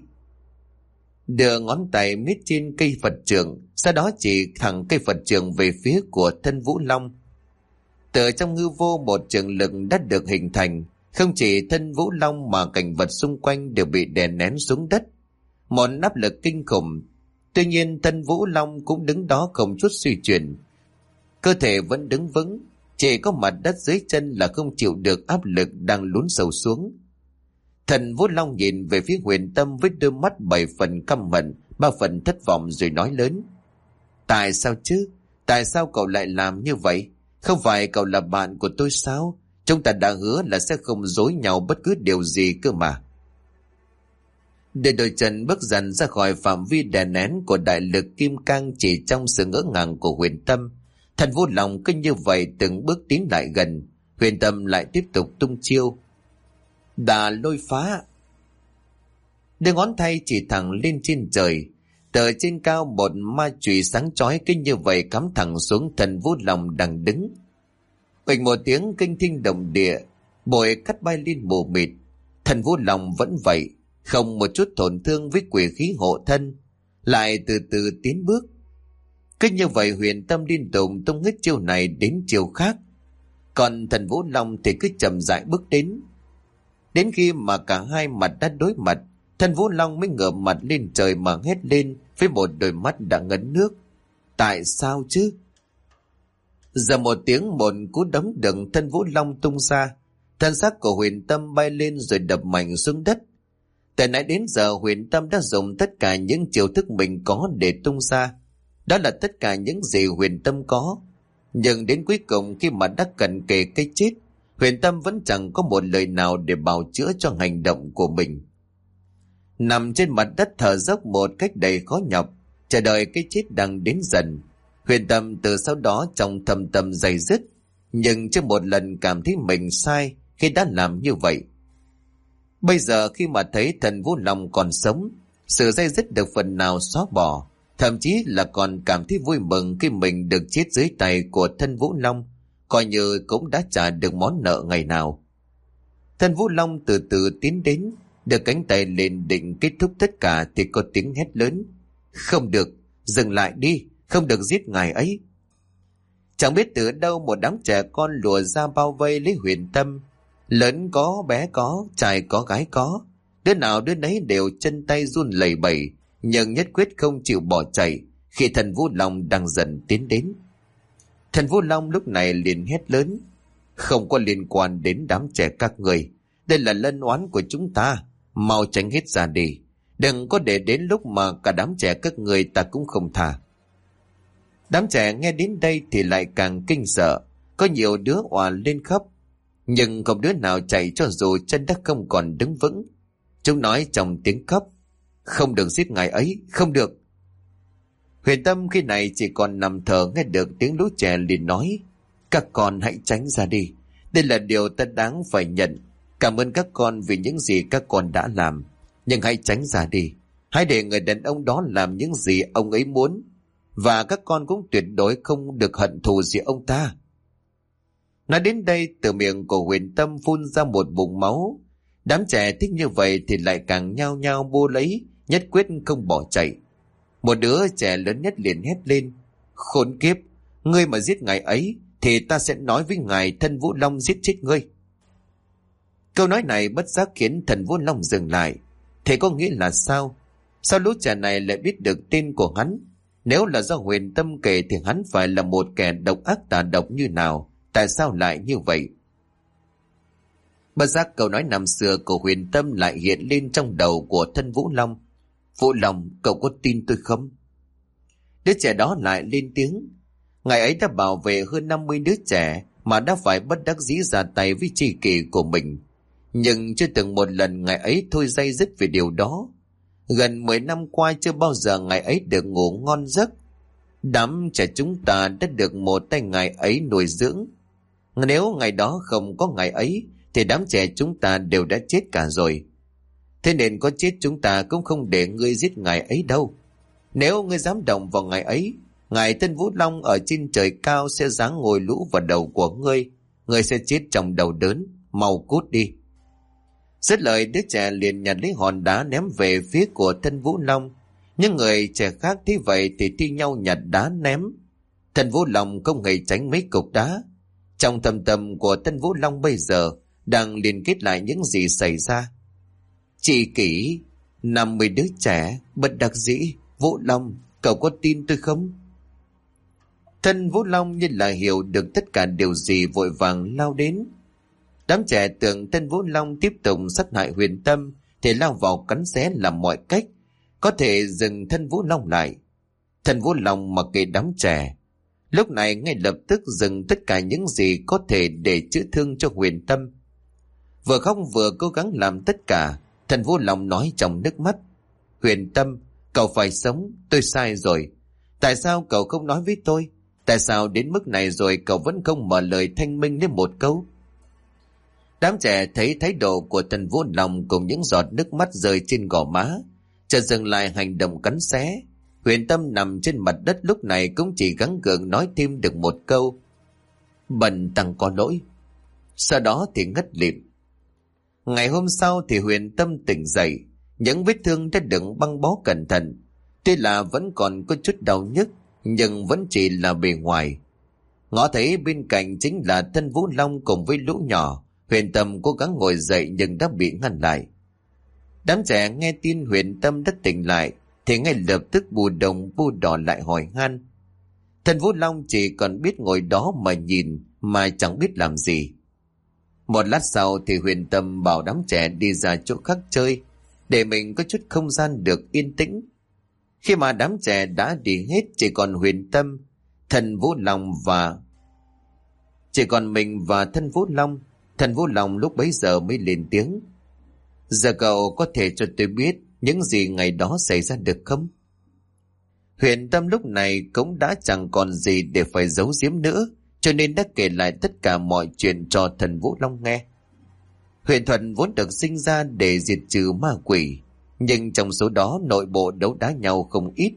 đưa ngón tay miết trên cây Phật trượng, sau đó chỉ thẳng cây Phật trượng về phía của Thân Vũ Long. Từ trong hư vô một trường lực đã được hình thành, không chỉ Thân Vũ Long mà cảnh vật xung quanh đều bị đè nén xuống đất, một áp lực kinh khủng. Tuy nhiên Thân Vũ Long cũng đứng đó không chút suy chuyển, cơ thể vẫn đứng vững, chỉ có mặt đất dưới chân là không chịu được áp lực đang lún sâu xuống. Thần Vũ Long nhìn về phía Huyền Tâm với đôi mắt 7 phần căm hận, 3 phần thất vọng rồi nói lớn: Tại sao chứ? Tại sao cậu lại làm như vậy? Không phải cậu là bạn của tôi sao? Chúng ta đã hứa là sẽ không dối nhau bất cứ điều gì cơ mà. Để đôi chân bước dần ra khỏi phạm vi đè nén của đại lực kim cang chỉ trong sự ngỡ ngàng của Huyền Tâm, Thần Vũ Long cứ như vậy từng bước tiến lại gần. Huyền Tâm lại tiếp tục tung chiêu Đà Lôi Phá. Đưa ngón tay chỉ thẳng lên trên trời, từ trên cao một ma chùy sáng chói cứ như vậy cắm thẳng xuống Thần Vũ Long đang đứng. Quỳnh một tiếng kinh thiên động địa, bụi cắt bay lên mù mịt. Thần Vũ Long vẫn vậy, không một chút tổn thương với quỷ khí hộ thân, lại từ từ tiến bước. Cứ như vậy Huyền Tâm liên tục tung hết chiêu này đến chiêu khác, còn Thần Vũ Long thì cứ chậm rãi bước đến. Đến khi mà cả hai mặt đã đối mặt, Thần Vũ Long mới ngửa mặt lên trời mà hét lên với một đôi mắt đã ngấn nước: Tại sao chứ? Giờ một tiếng, một cú đấm đựng Thân Vũ Long tung ra, thân xác của Huyền Tâm bay lên rồi đập mạnh xuống đất. Từ nãy đến giờ Huyền Tâm đã dùng tất cả những chiêu thức mình có để tung ra, đó là tất cả những gì Huyền Tâm có. Nhưng đến cuối cùng khi mà đã cận kề cái chết, Huyền Tâm vẫn chẳng có một lời nào để bào chữa cho hành động của mình. Nằm trên mặt đất thở dốc một cách đầy khó nhọc, chờ đợi cái chết đang đến dần. Huyền Tâm từ sau đó trong thâm tâm dày dứt, nhưng chưa một lần cảm thấy mình sai khi đã làm như vậy. Bây giờ khi mà thấy Thần Vũ Long còn sống, sự dây dứt được phần nào xóa bỏ, thậm chí là còn cảm thấy vui mừng khi mình được chết dưới tay của Thân Vũ Long, coi như cũng đã trả được món nợ ngày nào. Thân Vũ Long từ từ tiến đến, đưa cánh tay lên định kết thúc tất cả thì có tiếng hét lớn: Không được, dừng lại đi, không được giết ngài ấy. Chẳng biết từ đâu một đám trẻ con lùa ra bao vây lấy Huyền Tâm. Lớn có, bé có, trai có, gái có, đứa nào đứa nấy đều chân tay run lẩy bẩy, nhưng nhất quyết không chịu bỏ chạy khi Thần Vũ Long đang dần tiến đến. Thần Vũ Long lúc này liền hét lớn: Không có liên quan đến đám trẻ các người, đây là lân oán của chúng ta, mau tránh hết ra đi, đừng có để đến lúc mà cả đám trẻ các người ta cũng không tha. Đám trẻ nghe đến đây thì lại càng kinh sợ, có nhiều đứa òa lên khóc, nhưng không đứa nào chạy cho dù chân đất không còn đứng vững. Chúng nói trong tiếng khóc: Không được giết ngài ấy, không được. Huyền Tâm khi này chỉ còn nằm thở, nghe được tiếng lũ trẻ liền nói: Các con hãy tránh ra đi, đây là điều ta đáng phải nhận. Cảm ơn các con vì những gì các con đã làm, nhưng hãy tránh ra đi, hãy để người đàn ông đó làm những gì ông ấy muốn, và các con cũng tuyệt đối không được hận thù gì ông ta. Nói đến đây, từ miệng của Huyền Tâm phun ra một bụng máu, Đám trẻ thích như vậy thì lại càng nhao nhao bô lấy, nhất quyết không bỏ chạy. Một đứa trẻ lớn nhất liền hét lên: Khốn kiếp, ngươi mà giết ngài ấy thì ta sẽ nói với ngài Thân Vũ Long giết chết ngươi. Câu nói này bất giác khiến Thần Vũ Long dừng lại. Thế có nghĩa là sao? Sao lũ trẻ này lại biết được tên của hắn? Nếu là do Huyền Tâm kể thì hắn phải là một kẻ độc ác tà độc như nào? Tại sao lại như vậy? Bất giác câu nói năm xưa của Huyền Tâm lại hiện lên trong đầu của Thân Vũ Long. Vũ Long, cậu có tin tôi không? Đứa trẻ đó lại lên tiếng. Ngày ấy đã bảo vệ hơn 50 đứa trẻ mà đã phải bất đắc dĩ ra tay với tri kỷ của mình. Nhưng chưa từng một lần ngày ấy thôi day dứt về điều đó. Gần 10 năm qua chưa bao giờ ngày ấy được ngủ ngon giấc. Đám trẻ chúng ta đã được một tay ngày ấy nuôi dưỡng. Nếu ngày đó không có ngày ấy thì đám trẻ chúng ta đều đã chết cả rồi. Thế nên có chết chúng ta cũng không để ngươi giết ngài ấy đâu. Nếu ngươi dám động vào ngài ấy, ngài Thân Vũ Long ở trên trời cao sẽ giáng ngồi lũ vào đầu của ngươi. Ngươi sẽ chết trong đầu đớn. Mau cút đi. Dứt lời, đứa trẻ liền nhặt lấy hòn đá ném về phía của Thân Vũ Long. Những người trẻ khác thấy vậy thì thi nhau nhặt đá ném. Thân Vũ Long không hề tránh mấy cục đá. Trong thâm tâm của Thân Vũ Long bây giờ đang liên kết lại những gì xảy ra. Chị kỷ, 50 đứa trẻ, bất đắc dĩ. Vũ Long, cậu có tin tôi không? Thân Vũ Long như là hiểu được tất cả điều gì vội vàng lao đến. Đám trẻ tưởng Thân Vũ Long tiếp tục sát hại Huyền Tâm thì lao vào cắn xé làm mọi cách có thể dừng Thân Vũ Long lại. Thân Vũ Long mặc kệ đám trẻ, lúc này ngay lập tức dừng tất cả những gì có thể để chữa thương cho Huyền Tâm. Vừa khóc vừa cố gắng làm tất cả, Thân Vũ Long nói trong nước mắt: Huyền Tâm, cậu phải sống, tôi sai rồi. Tại sao cậu không nói với tôi? Tại sao đến mức này rồi cậu vẫn không mở lời thanh minh đến một câu? Đám trẻ thấy thái độ của Thân Vũ Long cùng những giọt nước mắt rơi trên gò má, chợt dừng lại hành động cắn xé. Huyền Tâm nằm trên mặt đất lúc này cũng chỉ gắng gượng nói thêm được một câu: Bần tăng có lỗi. Sau đó thì ngất lịm. Ngày hôm sau thì Huyền Tâm tỉnh dậy, những vết thương đã được băng bó cẩn thận. Tuy là vẫn còn có chút đau nhức, nhưng vẫn chỉ là bề ngoài. Ngó thấy bên cạnh chính là Thân Vũ Long cùng với lũ nhỏ. Huyền Tâm cố gắng ngồi dậy nhưng đã bị ngăn lại. Đám trẻ nghe tin Huyền Tâm đã tỉnh lại thì ngay lập tức bù đồng bù đỏ lại hỏi han. Thân Vũ Long chỉ còn biết ngồi đó mà nhìn mà chẳng biết làm gì. Một lát sau thì Huyền Tâm bảo đám trẻ đi ra chỗ khác chơi để mình có chút không gian được yên tĩnh. Khi mà đám trẻ đã đi hết, chỉ còn Huyền Tâm, Thân Vũ Long và chỉ còn mình và Thân Vũ Long. Thân Vũ Long lúc bấy giờ mới lên tiếng: Giờ cậu có thể cho tôi biết những gì ngày đó xảy ra được không? Huyền Tâm lúc này cũng đã chẳng còn gì để phải giấu giếm nữa, cho nên đã kể lại tất cả mọi chuyện cho Thân Vũ Long nghe. Huyền thuật vốn được sinh ra để diệt trừ ma quỷ, nhưng trong số đó nội bộ đấu đá nhau không ít.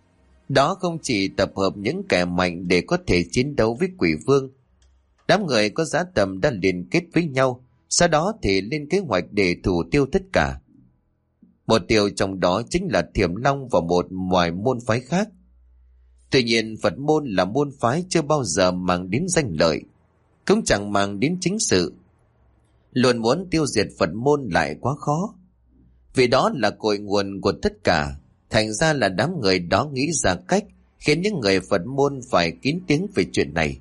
Đó không chỉ tập hợp những kẻ mạnh để có thể chiến đấu với quỷ vương. Đám người có dã tâm đã liên kết với nhau, sau đó thì lên kế hoạch để thủ tiêu tất cả. Một điều trong đó chính là Thiểm Long và một vài môn phái khác. Tuy nhiên Phật môn là môn phái chưa bao giờ mang đến danh lợi, cũng chẳng mang đến chính sự. Luôn muốn tiêu diệt Phật môn lại quá khó, vì đó là cội nguồn của tất cả. Thành ra là đám người đó nghĩ ra cách khiến những người Phật môn phải kín tiếng về chuyện này.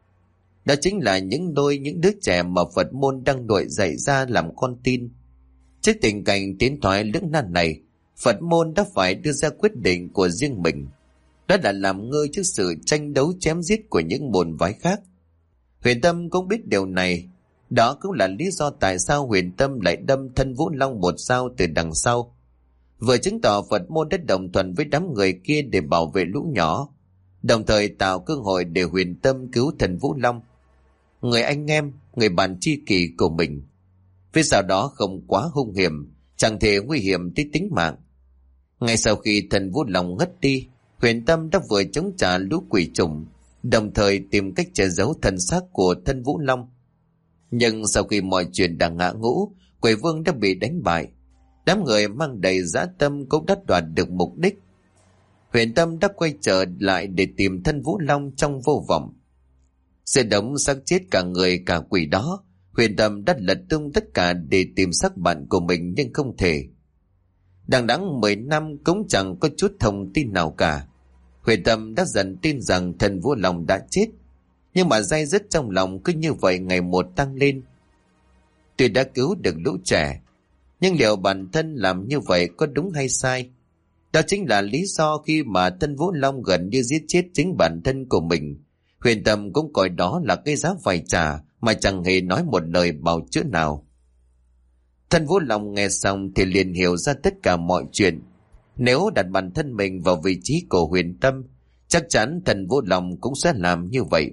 Đó chính là những đứa trẻ mà Phật môn đang nuôi dạy ra làm con tin. Trước tình cảnh tiến thoái lưỡng nan này, Phật môn đã phải đưa ra quyết định của riêng mình. Đó là làm ngơ trước sự tranh đấu chém giết của những môn phái khác. Huyền Tâm cũng biết điều này. Đó cũng là lý do tại sao Huyền Tâm lại đâm Thân Vũ Long một dao từ đằng sau, vừa chứng tỏ Phật môn đã đồng thuận với đám người kia để bảo vệ lũ nhỏ, đồng thời tạo cơ hội để Huyền Tâm cứu Thân Vũ Long, người anh em, người bạn tri kỷ của mình. Phía sau đó không quá hung hiểm, chẳng thể nguy hiểm tới tính mạng. Ngay sau khi Thân Vũ Long ngất đi, Huyền Tâm đã vừa chống trả lũ quỷ trùng, đồng thời tìm cách che giấu thân xác của Thân Vũ Long. Nhưng sau khi mọi chuyện đã ngã ngũ, quỷ vương đã bị đánh bại. Đám người mang đầy dã tâm cũng đã đoạt được mục đích. Huyền Tâm đã quay trở lại để tìm thân Vũ Long trong vô vọng. Giữa đống xác chết cả người cả quỷ đó, Huyền Tâm đã lật tung tất cả để tìm xác bạn của mình nhưng không thể. Đằng đẵng 10 năm cũng chẳng có chút thông tin nào cả. Huyền Tâm đã dần tin rằng thần Vũ Long đã chết, nhưng mà day dứt trong lòng cứ như vậy ngày một tăng lên. Tuy đã cứu được lũ trẻ, nhưng liệu bản thân làm như vậy có đúng hay sai? Đó chính là lý do khi mà thân Vũ Long gần như giết chết chính bản thân của mình, Huyền Tâm cũng coi đó là cái giá phải trả mà chẳng hề nói một lời bào chữa nào. Thân Vũ Long nghe xong thì liền hiểu ra tất cả mọi chuyện. Nếu đặt bản thân mình vào vị trí của Huyền Tâm, chắc chắn thần Vũ Long cũng sẽ làm như vậy.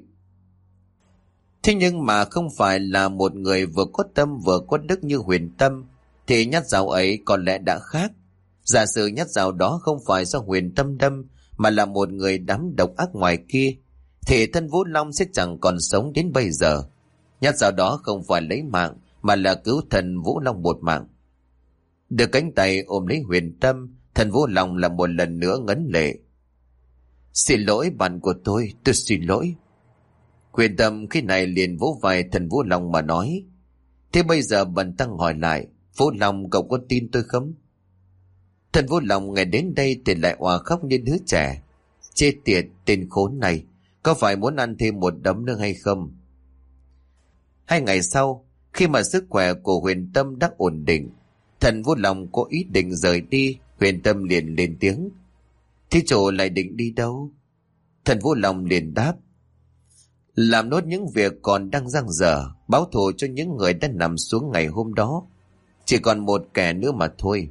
Thế nhưng mà không phải là một người vừa có tâm vừa có đức như Huyền Tâm, thì nhát dao ấy có lẽ đã khác. Giả sử nhát dao đó không phải do Huyền Tâm đâm, mà là một người đám độc ác ngoài kia, thì thân Vũ Long sẽ chẳng còn sống đến bây giờ. Nhát dao đó không phải lấy mạng, mà là cứu thần Vũ Long một mạng. Được cánh tay ôm lấy Huyền Tâm, thần Vũ Long là một lần nữa ngấn lệ. Xin lỗi bạn của tôi xin lỗi. Huyền Tâm khi này liền vỗ vai thần Vũ Long mà nói: Thế bây giờ bần tăng hỏi lại, Vũ Long cậu có tin tôi không? Thần Vũ Long nghe đến đây thì lại òa khóc như đứa trẻ. Chết tiệt, tên khốn này, có phải muốn ăn thêm một đấm nữa hay không? 2 ngày sau, khi mà sức khỏe của Huyền Tâm đã ổn định, thần Vũ Long có ý định rời đi. Huyền Tâm liền lên tiếng: Thế chỗ lại định đi đâu? Thần Vũ Long liền đáp: Làm nốt những việc còn đang dang dở, báo thù cho những người đã nằm xuống ngày hôm đó. Chỉ còn một kẻ nữa mà thôi.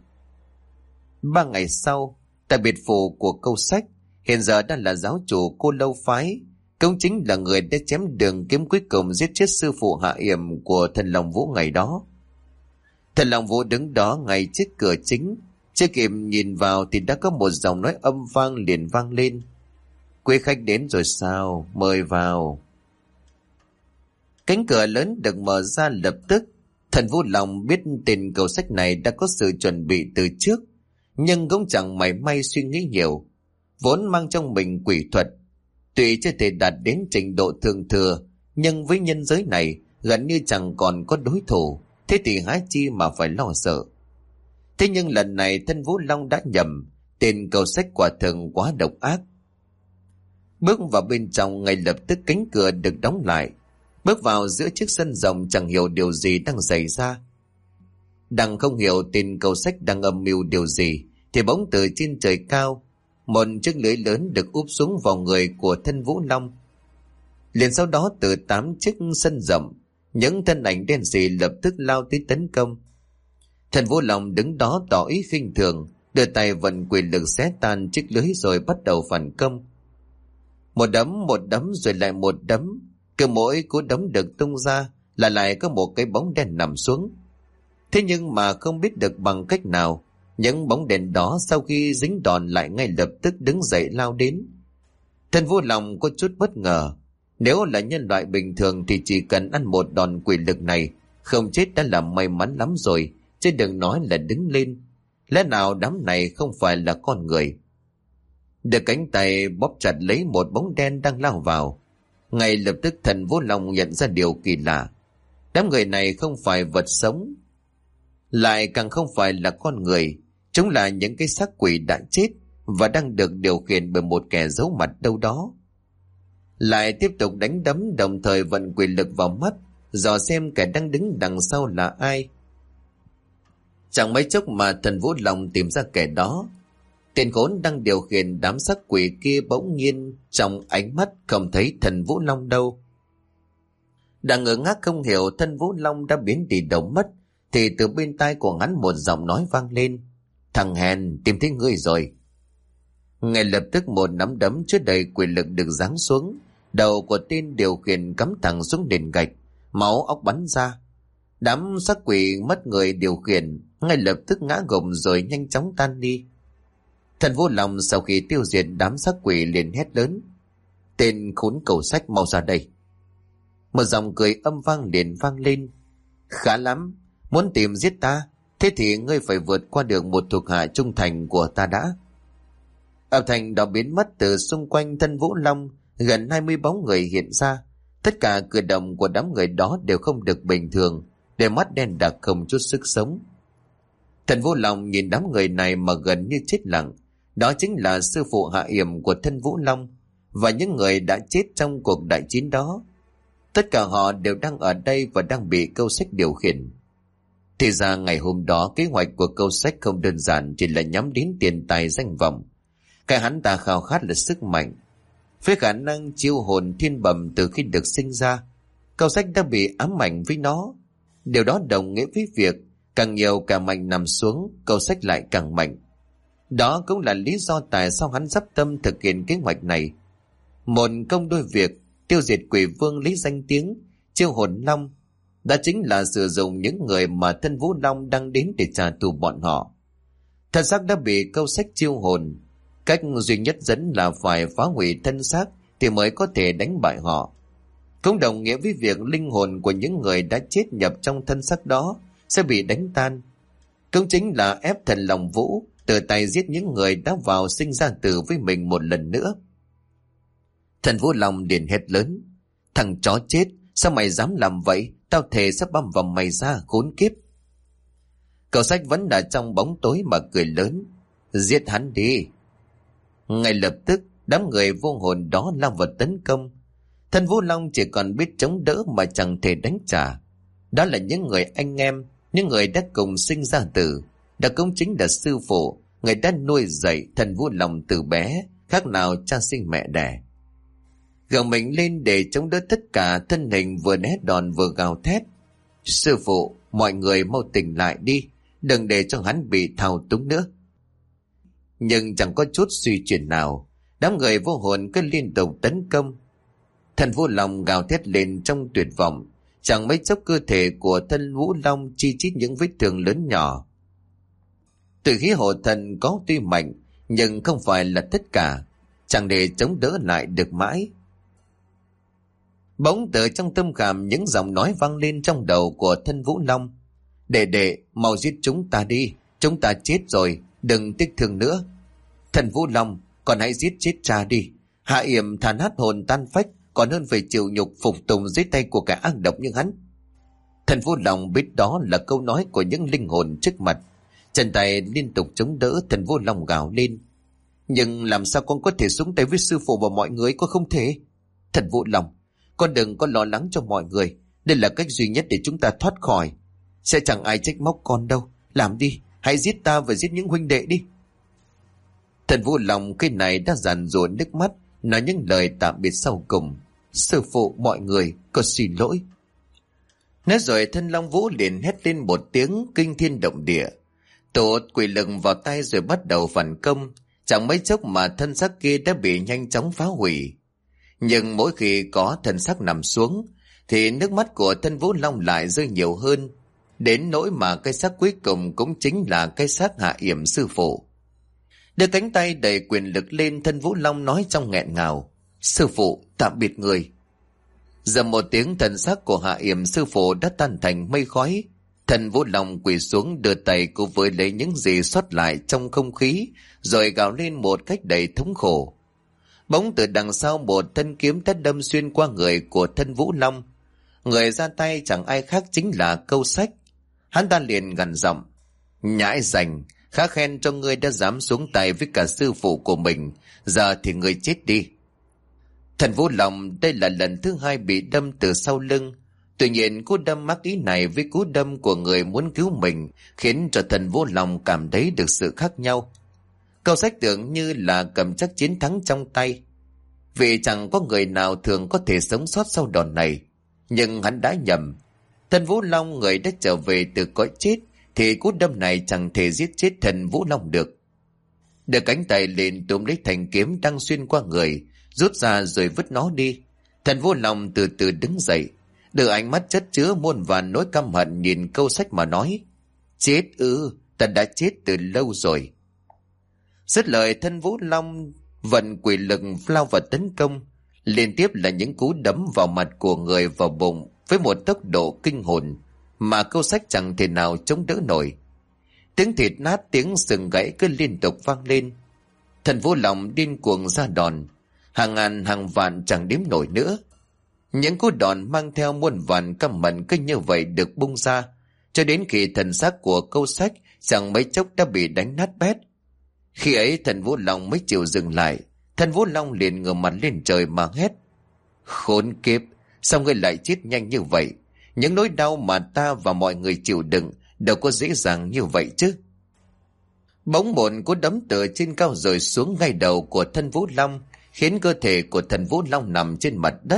3 ngày sau, tại biệt phủ của Câu Sách, hiện giờ đang là giáo chủ Cô Lâu Phái, cũng chính là người đã chém đường kiếm cuối cùng giết chết sư phụ Hạ Yểm của thần Long Vũ ngày đó. Thần Long Vũ đứng đó ngay trước cửa chính, chưa kịp nhìn vào thì đã có một giọng nói âm vang liền vang lên: Quý khách đến rồi sao? Mời vào. Cánh cửa lớn được mở ra lập tức. Thần Vũ Long biết tên Cầu Sách này đã có sự chuẩn bị từ trước, nhưng cũng chẳng mảy may suy nghĩ nhiều. Vốn mang trong mình quỷ thuật, tuy chưa thể đạt đến trình độ thượng thừa, nhưng với nhân giới này gần như chẳng còn có đối thủ, thế thì há chi mà phải lo sợ. Thế nhưng lần này thân Vũ Long đã nhầm, tên Cầu Sách quả thực quá độc ác. Bước vào bên trong, ngay lập tức cánh cửa được đóng lại. Bước vào giữa chiếc sân rộng, chẳng hiểu điều gì đang xảy ra. Đang không hiểu tên Cầu Sách đang âm mưu điều gì, thì bỗng từ trên trời cao, một chiếc lưới lớn được úp xuống vào người của thân Vũ Long. Liền sau đó từ 8 chiếc sân rộng, những thân ảnh đen sì lập tức lao tới tấn công. Thần Vũ Long đứng đó tỏ ý khinh thường, đưa tay vận quyền lực xé tan chiếc lưới rồi bắt đầu phản công. Một đấm rồi lại một đấm, cứ mỗi cú đấm được tung ra là lại có một cái bóng đen nằm xuống. Thế nhưng mà không biết được bằng cách nào, những bóng đèn đó sau khi dính đòn lại ngay lập tức đứng dậy lao đến. Thần Vũ Long có chút bất ngờ. Nếu là nhân loại bình thường thì chỉ cần ăn một đòn quỷ lực này, không chết đã là may mắn lắm rồi, chứ đừng nói là đứng lên. Lẽ nào đám này không phải là con người? Được cánh tay bóp chặt lấy một bóng đen đang lao vào. Ngay lập tức thần Vũ Long nhận ra điều kỳ lạ. Đám người này không phải vật sống, lại càng không phải là con người. Chúng là những cái xác quỷ đã chết và đang được điều khiển bởi một kẻ giấu mặt đâu đó. Lại tiếp tục đánh đấm, đồng thời vận quyền lực vào mắt, dò xem kẻ đang đứng đằng sau là ai. Chẳng mấy chốc mà thần Vũ Long tìm ra kẻ đó. Tên khốn đang điều khiển đám xác quỷ kia bỗng nhiên trong ánh mắt không thấy thần Vũ Long đâu. Đang ngơ ngác không hiểu thân Vũ Long đã biến đi đâu mất, thì từ bên tai của hắn một giọng nói vang lên: Thằng hèn, tìm thấy ngươi rồi. Ngay lập tức một nắm đấm chứa đầy quyền lực được giáng xuống, đầu của tên điều khiển cắm thẳng xuống nền gạch, máu óc bắn ra. Đám xác quỷ mất người điều khiển ngay lập tức ngã gục rồi nhanh chóng tan đi. Thần Vũ Long sau khi tiêu diệt đám xác quỷ liền hét lớn: Tên khốn Cầu Sách, mau ra đây. Một giọng cười âm vang liền vang lên. Khá lắm, muốn tìm giết ta, thế thì ngươi phải vượt qua được một thuộc hạ trung thành của ta đã. Âm thanh đó biến mất từ xung quanh thân Vũ Long, gần 20 bóng người hiện ra. Tất cả cử động của đám người đó đều không được bình thường, đôi mắt đen đặc không chút sức sống. Thần Vũ Long nhìn đám người này mà gần như chết lặng. Đó chính là sư phụ hạ yểm của thân Vũ Long và những người đã chết trong cuộc đại chiến đó. Tất cả họ đều đang ở đây và đang bị Câu Sách điều khiển. Thì ra ngày hôm đó kế hoạch của Câu Sách không đơn giản chỉ là nhắm đến tiền tài danh vọng. Cái hắn ta khao khát là sức mạnh. Với khả năng chiêu hồn thiên bẩm từ khi được sinh ra, Câu Sách đã bị ám ảnh với nó. Điều đó đồng nghĩa với việc càng nhiều cả mạnh nằm xuống, Câu Sách lại càng mạnh. Đó cũng là lý do tại sao hắn dắp tâm thực hiện kế hoạch này. Một công đôi việc, tiêu diệt quỷ vương lấy danh tiếng, chiêu hồn long. Đó chính là sử dụng những người mà thân Vũ Long đang đến để trả thù bọn họ. Thân xác đã bị Câu Sách chiêu hồn. Cách duy nhất dẫn là phải phá hủy thân xác thì mới có thể đánh bại họ. Cũng đồng nghĩa với việc linh hồn của những người đã chết nhập trong thân xác đó sẽ bị đánh tan. Cũng chính là ép thần Long Vũ tự tay giết những người đã vào sinh ra tử với mình một lần nữa. Thần Vũ Long liền hét lớn. Thằng chó chết, sao mày dám làm vậy? Tao thề sắp băm vào mày ra, khốn kiếp. Câu Sách vẫn đã trong bóng tối mà cười lớn. Giết hắn đi. Ngay lập tức đám người vô hồn đó lao vào tấn công. Thần Vũ Long chỉ còn biết chống đỡ mà chẳng thể đánh trả. Đó là những người anh em, những người đã cùng sinh ra tử. Đó cũng chính là sư phụ, người đã nuôi dạy thần Vũ Long từ bé, khác nào cha sinh mẹ đẻ. Gồng mình lên để chống đỡ tất cả, thân hình vừa né đòn vừa gào thét. Sư phụ, mọi người mau tỉnh lại đi, đừng để cho hắn bị thao túng nữa. Nhưng chẳng có chút suy chuyển nào, đám người vô hồn cứ liên tục tấn công. Thần Vũ Long gào thét lên trong tuyệt vọng, chẳng mấy chốc cơ thể của thân Vũ Long chi chít những vết thương lớn nhỏ. Từ khí hộ thần có tuy mạnh, nhưng không phải là tất cả, chẳng để chống đỡ lại được mãi. Bỗng từ trong tâm khảm những giọng nói vang lên trong đầu của thân Vũ Long. Đệ, mau giết chúng ta đi, chúng ta chết rồi, đừng tiếc thương nữa. Thần Vũ Long, còn hãy giết chết cha đi. Hạ yểm thà nát hồn tan phách còn hơn phải chịu nhục phục tùng dưới tay của kẻ ác độc như hắn. Thần Vũ Long biết đó là câu nói của những linh hồn trước mặt. Chân tay liên tục chống đỡ, thần Vũ Long gào lên. Nhưng làm sao con có thể xuống tay với sư phụ và mọi người, có không thể. Thần Vũ Long, con đừng có lo lắng cho mọi người. Đây là cách duy nhất để chúng ta thoát khỏi. Sẽ chẳng ai trách móc con đâu. Làm đi, hãy giết ta và giết những huynh đệ đi. Thần Vũ Long khi này đã giàn rủa nước mắt, nói những lời tạm biệt sau cùng. Sư phụ, mọi người, con xin lỗi. Nói rồi thân Long Vũ liền hét lên một tiếng kinh thiên động địa. Tổ quỷ lực vào tay rồi bắt đầu phản công. Chẳng mấy chốc mà thân xác kia đã bị nhanh chóng phá hủy. Nhưng mỗi khi có thân xác nằm xuống thì nước mắt của thân Vũ Long lại rơi nhiều hơn, đến nỗi mà cái xác cuối cùng cũng chính là cái xác hạ yểm sư phụ. Đưa cánh tay đầy quyền lực lên, thân Vũ Long nói trong nghẹn ngào. Sư phụ, tạm biệt người. Giờ một tiếng, thân xác của hạ yểm sư phụ đã tan thành mây khói. Thần Vũ Long quỳ xuống đưa tay cùng với lấy những gì sót lại trong không khí, rồi gào lên một cách đầy thống khổ. Bỗng từ đằng sau một thân kiếm đã đâm xuyên qua người của thân Vũ Long. Người ra tay chẳng ai khác chính là Câu Sách. Hắn ta liền gằn giọng. Nhãi rành, khá khen cho ngươi đã dám xuống tay với cả sư phụ của mình. Giờ thì ngươi chết đi. Thần Vũ Long đây là lần thứ hai bị đâm từ sau lưng. Tuy nhiên cú đâm mắc ý này với cú đâm của người muốn cứu mình khiến cho thần Vũ Long cảm thấy được sự khác nhau. Câu Sách tưởng như là cầm chắc chiến thắng trong tay, vì chẳng có người nào thường có thể sống sót sau đòn này. Nhưng hắn đã nhầm. Thần Vũ Long, người đã trở về từ cõi chết, thì cú đâm này chẳng thể giết chết thần Vũ Long được. Đưa cánh tay lên túm lấy thanh kiếm đang xuyên qua người, rút ra rồi vứt nó đi. Thần Vũ Long từ từ đứng dậy, đưa ánh mắt chất chứa muôn vàn nỗi căm hận nhìn Câu Sách mà nói. Chết ư, ta đã chết từ lâu rồi. Dứt lời, thân Vũ Long vận quỷ lực lao vào tấn công. Liên tiếp là những cú đấm vào mặt của người, vào bụng với một tốc độ kinh hồn mà câu sách chẳng thể nào chống đỡ nổi. Tiếng thịt nát, tiếng sừng gãy cứ liên tục vang lên. Thần Vũ Long điên cuồng ra đòn, hàng ngàn hàng vạn chẳng đếm nổi nữa. Những cú đòn mang theo muôn vàn căm hận cứ như vậy được bung ra, cho đến khi thần xác của câu sách chẳng mấy chốc đã bị đánh nát bét. Khi ấy thần Vũ Long mới chịu dừng lại. Thần Vũ Long liền ngửa mặt lên trời mà hét: Khốn kiếp, sao ngươi lại chết nhanh như vậy? Những nỗi đau mà ta và mọi người chịu đựng đâu có dễ dàng như vậy chứ. Bỗng một cú đấm từ trên cao rơi xuống ngay đầu của thần Vũ Long, khiến cơ thể của thần Vũ Long nằm trên mặt đất.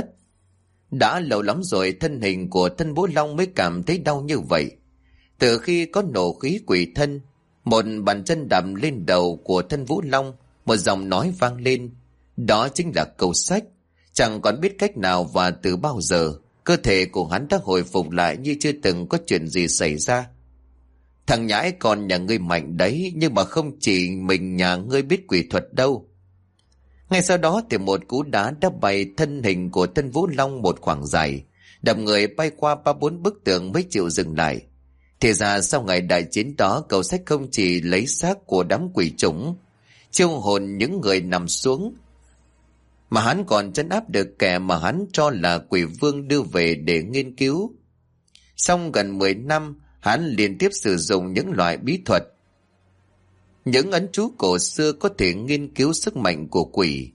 Đã lâu lắm rồi thân hình của thần Vũ Long mới cảm thấy đau như vậy. Từ khi có nộ khí quỷ thân, một bàn chân đạp lên đầu của thần Vũ Long, một giọng nói vang lên. Đó chính là câu sách. Chẳng còn biết cách nào và từ bao giờ, cơ thể của hắn đã hồi phục lại như chưa từng có chuyện gì xảy ra. Thằng nhãi con nhà ngươi mạnh đấy, nhưng mà không chỉ mình nhà ngươi biết quỷ thuật đâu. Ngay sau đó thì một cú đá đã bay thân hình của Tân Vũ Long một khoảng dài, đập người bay qua 3-4 bức tường mới chịu dừng lại. Thì ra sau ngày đại chiến đó, Cầu Sách không chỉ lấy xác của đám quỷ chủng, chiêu hồn những người nằm xuống, mà hắn còn trấn áp được kẻ mà hắn cho là quỷ vương đưa về để nghiên cứu. Xong gần 10 năm, hắn liên tiếp sử dụng những loại bí thuật, những ấn chú cổ xưa có thể nghiên cứu sức mạnh của quỷ.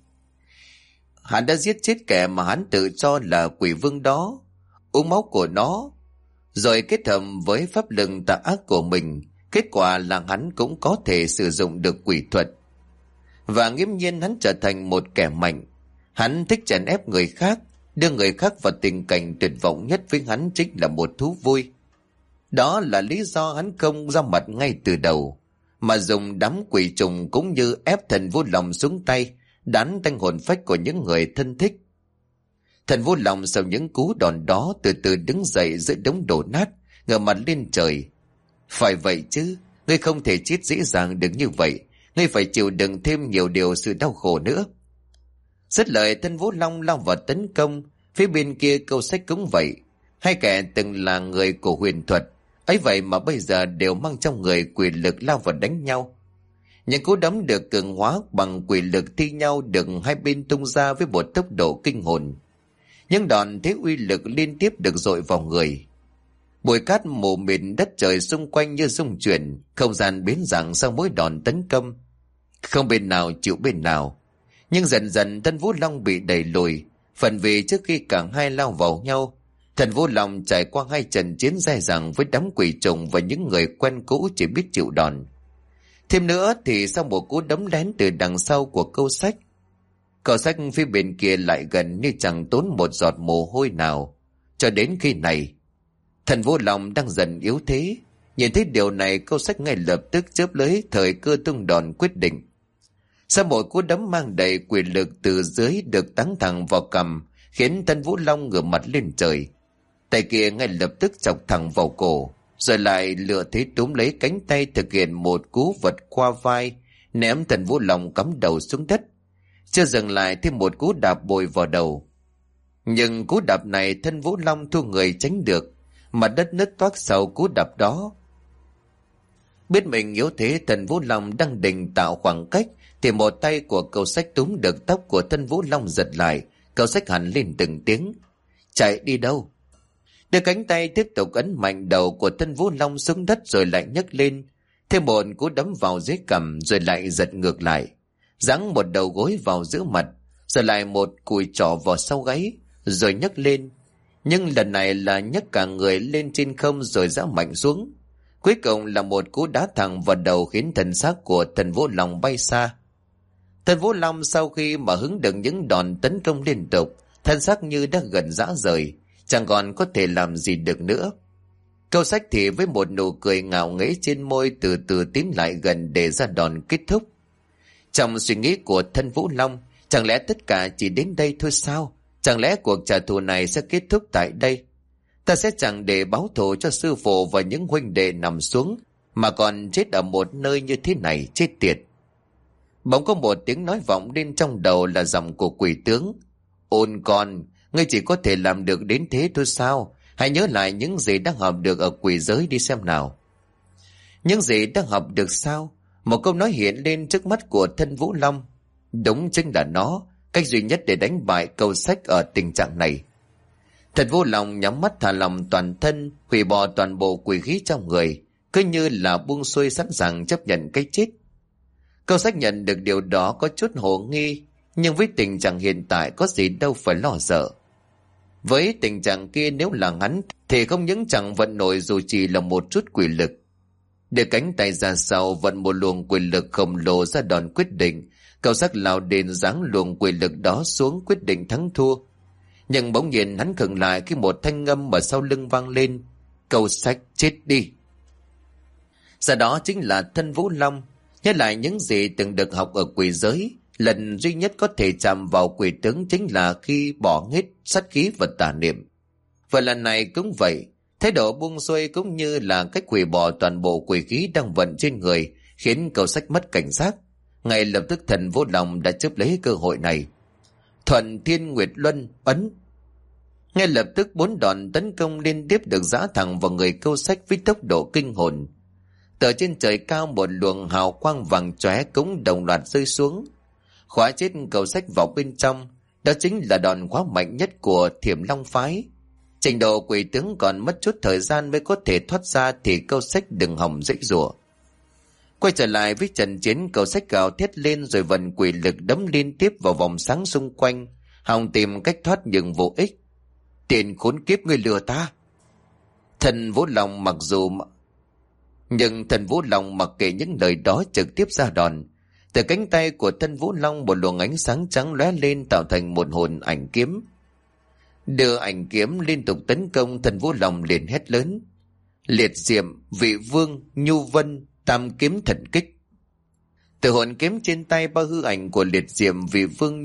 Hắn đã giết chết kẻ mà hắn tự cho là quỷ vương đó, uống máu của nó, rồi kết hợp với pháp lực tà ác của mình. Kết quả là hắn cũng có thể sử dụng được quỷ thuật. Và nghiễm nhiên hắn trở thành một kẻ mạnh. Hắn thích chèn ép người khác, đưa người khác vào tình cảnh tuyệt vọng nhất. Với hắn chính là một thú vui. Đó là lý do hắn không ra mặt ngay từ đầu, mà dùng đám quỷ trùng cũng như ép thần Vũ Long xuống tay, đánh tanh hồn phách của những người thân thích. Thần Vũ Long sau những cú đòn đó từ từ đứng dậy giữa đống đổ nát, ngửa mặt lên trời. Phải vậy chứ, ngươi không thể chết dễ dàng được như vậy, ngươi phải chịu đựng thêm nhiều điều sự đau khổ nữa. Dứt lời, thần Vũ Long lao vào tấn công. Phía bên kia Câu Sách cũng vậy. Hai kẻ từng là người của huyền thuật ấy vậy mà bây giờ đều mang trong người quỷ lực lao vào đánh nhau. Những cú đấm được cường hóa bằng quỷ lực thi nhau được hai bên tung ra với một tốc độ kinh hồn. Những đòn thế uy lực liên tiếp được dội vào người. Bụi cát mù mịt, đất trời xung quanh như rung chuyển, không gian biến dạng sau mỗi đòn tấn công. Không bên nào chịu bên nào. Nhưng dần dần Tân Vũ Long bị đẩy lùi, phần vì trước khi cả hai lao vào nhau, thần Vũ Long trải qua hai trận chiến dai dẳng với đám quỷ trùng và những người quen cũ chỉ biết chịu đòn. Thêm nữa thì sau một cú đấm lén từ đằng sau của Câu Sách, Câu Sách phía bên kia lại gần như chẳng tốn một giọt mồ hôi nào. Cho đến khi này, thần Vũ Long đang dần yếu thế. Nhìn thấy điều này, Câu Sách ngay lập tức chớp lấy thời cơ tung đòn quyết định. Sau một cú đấm mang đầy quỷ lực từ dưới được táng thẳng vào cằm, khiến thần Vũ Long ngửa mặt lên trời. Tay kia ngay lập tức chọc thẳng vào cổ, rồi lại lựa thế túm lấy cánh tay thực hiện một cú vật qua vai, ném thần Vũ Long cắm đầu xuống đất. Chưa dừng lại, thêm một cú đạp bồi vào đầu. Nhưng cú đạp này thân Vũ Long thu người tránh được, mặt đất nứt toác sau cú đạp đó. Biết mình yếu thế, thần Vũ Long đang định tạo khoảng cách thì một tay của Câu Sách túm được tóc của thân Vũ Long giật lại. Câu Sách hẳn lên từng tiếng: Chạy đi đâu? Đưa cánh tay tiếp tục ấn mạnh đầu của thân Vũ Long xuống đất, rồi lại nhấc lên, thêm một cú đấm vào dưới cằm, rồi lại giật ngược lại, giáng một đầu gối vào giữa mặt, rồi lại một cùi trỏ vào sau gáy, rồi nhấc lên. Nhưng lần này là nhấc cả người lên trên không rồi giã mạnh xuống. Cuối cùng là một cú đá thẳng vào đầu, khiến thân xác của thần Vũ Long bay xa. Thần Vũ Long sau khi mà hứng được những đòn tấn công liên tục, thân xác như đã gần rã rời, chẳng còn có thể làm gì được nữa. Câu Sách thì với một nụ cười ngạo nghễ trên môi từ từ tiến lại gần để ra đòn kết thúc. Trong suy nghĩ của thân Vũ Long, chẳng lẽ tất cả chỉ đến đây thôi sao? Chẳng lẽ cuộc trả thù này sẽ kết thúc tại đây? Ta sẽ chẳng để báo thù cho sư phụ và những huynh đệ nằm xuống, mà còn chết ở một nơi như thế này, chết tiệt. Bỗng có một tiếng nói vọng lên trong đầu, là giọng của quỷ tướng: Ôn con, ngươi chỉ có thể làm được đến thế thôi sao? Hãy nhớ lại những gì đã học được ở quỷ giới đi xem nào. Những gì đã học được sao? Một câu nói hiện lên trước mắt của thân Vũ Long. Đúng chính là nó, cách duy nhất để đánh bại Câu Sách ở tình trạng này. Thật Vũ Long nhắm mắt thả lòng toàn thân, hủy bỏ toàn bộ quỷ khí trong người, cứ như là buông xuôi sẵn sàng chấp nhận cái chết. Câu Sách nhận được điều đó có chút hồ nghi, nhưng với tình trạng hiện tại có gì đâu phải lo sợ. Với tình trạng kia nếu là hắn thì không những chẳng vận nổi dù chỉ là một chút quỷ lực. Đưa cánh tay ra sau vận một luồng quỷ lực khổng lồ ra đòn quyết định. Câu Sách lao đến giáng luồng quỷ lực đó xuống quyết định thắng thua. Nhưng bỗng nhiên hắn khựng lại khi một thanh âm ở sau lưng vang lên. Câu Sách chết đi. Sau đó chính là thân Vũ Long nhớ lại những gì từng được học ở quỷ giới. Lần duy nhất có thể chạm vào quỷ tướng chính là khi bỏ hết sát khí và tà niệm. Và lần này cũng vậy, thái độ buông xuôi cũng như là cách hủy bỏ toàn bộ quỷ khí đang vận trên người khiến Câu Sách mất cảnh giác. Ngay lập tức thần Vũ Long đã chớp lấy cơ hội này. Thuận Thiên Nguyệt Luân ấn. Ngay lập tức 4 đòn tấn công liên tiếp được giã thẳng vào người Câu Sách với tốc độ kinh hồn. Từ trên trời cao một luồng hào quang vàng chóe cũng đồng loạt rơi xuống, khóa chết Câu Sách vào bên trong. Đó chính là đòn khóa mạnh nhất của Thiểm Long phái. Trình độ quỷ tướng còn mất chút thời gian mới có thể thoát ra thì Câu Sách đừng hòng dãy giụa. Quay trở lại với trận chiến, Câu Sách gào thét lên rồi vận quỷ lực đấm liên tiếp vào vòng sáng xung quanh, hòng tìm cách thoát nhưng vô ích. Tiền khốn kiếp, ngươi lừa ta! Thần Vũ Long mặc kệ những lời đó, trực tiếp ra đòn. Từ cánh tay của thân Vũ Long một luồng ánh sáng trắng lóe lên tạo thành một hồn ảnh kiếm. Đưa ảnh kiếm liên tục tấn công, thần Vũ Long liền hét lớn: Liệt Diệm, Vị Vương, Nhu Vân, Tam Kiếm Thần Kích. Từ hồn kiếm trên tay, ba hư ảnh của Liệt Diệm, Vị Vương,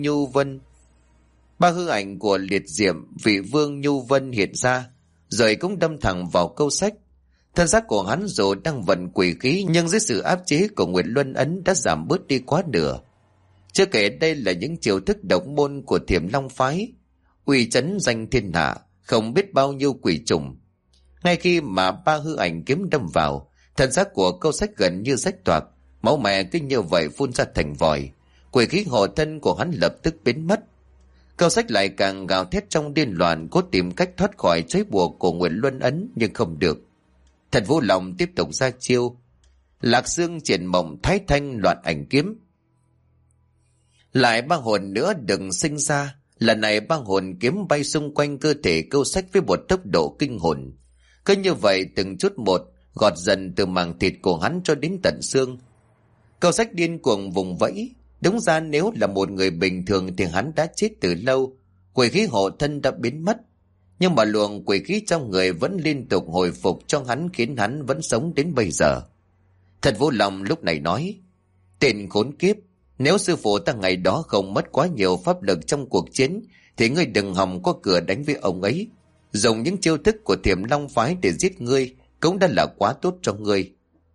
Nhu Vân hiện ra, rồi cũng đâm thẳng vào Câu Sách. Thân xác của hắn dù đang vận quỷ khí nhưng dưới sự áp chế của Nguyệt Luân ấn đã giảm bớt đi quá nửa. Chưa kể đây là những chiêu thức độc môn của Thiểm Long phái, uy chấn danh thiên hạ, không biết bao nhiêu quỷ trùng. Ngay khi mà ba hư ảnh kiếm đâm vào, thân xác của Câu Sách gần như rách toạc, máu mè cứ như vậy phun ra thành vòi. Quỷ khí hộ thân của hắn lập tức biến mất. Câu Sách lại càng gào thét trong điên loạn, cố tìm cách thoát khỏi trói buộc của Nguyệt Luân ấn nhưng không được. Thần Vũ Long tiếp tục ra chiêu Lạc Dương Triển Mộng Thái Thanh Loạn Ảnh Kiếm. Lại ba hồn nữa đừng sinh ra. Lần này ba hồn kiếm bay xung quanh cơ thể Câu Sách với một tốc độ kinh hồn. Cứ như vậy từng chút một gọt dần từ màng thịt của hắn cho đến tận xương. Câu Sách điên cuồng vùng vẫy. Đúng ra nếu là một người bình thường thì hắn đã chết từ lâu, quỷ khí hộ thân đã biến mất. Nhưng mà luồng quỷ khí trong người vẫn liên tục hồi phục cho hắn, khiến hắn vẫn sống đến bây giờ. Thật Vũ Long lúc này nói: Tên khốn kiếp, nếu sư phụ ta ngày đó không mất quá nhiều pháp lực trong cuộc chiến thì ngươi đừng hòng có cửa đánh với ông ấy. Dùng những chiêu thức của Thiểm Long phái để giết ngươi cũng đã là quá tốt cho ngươi.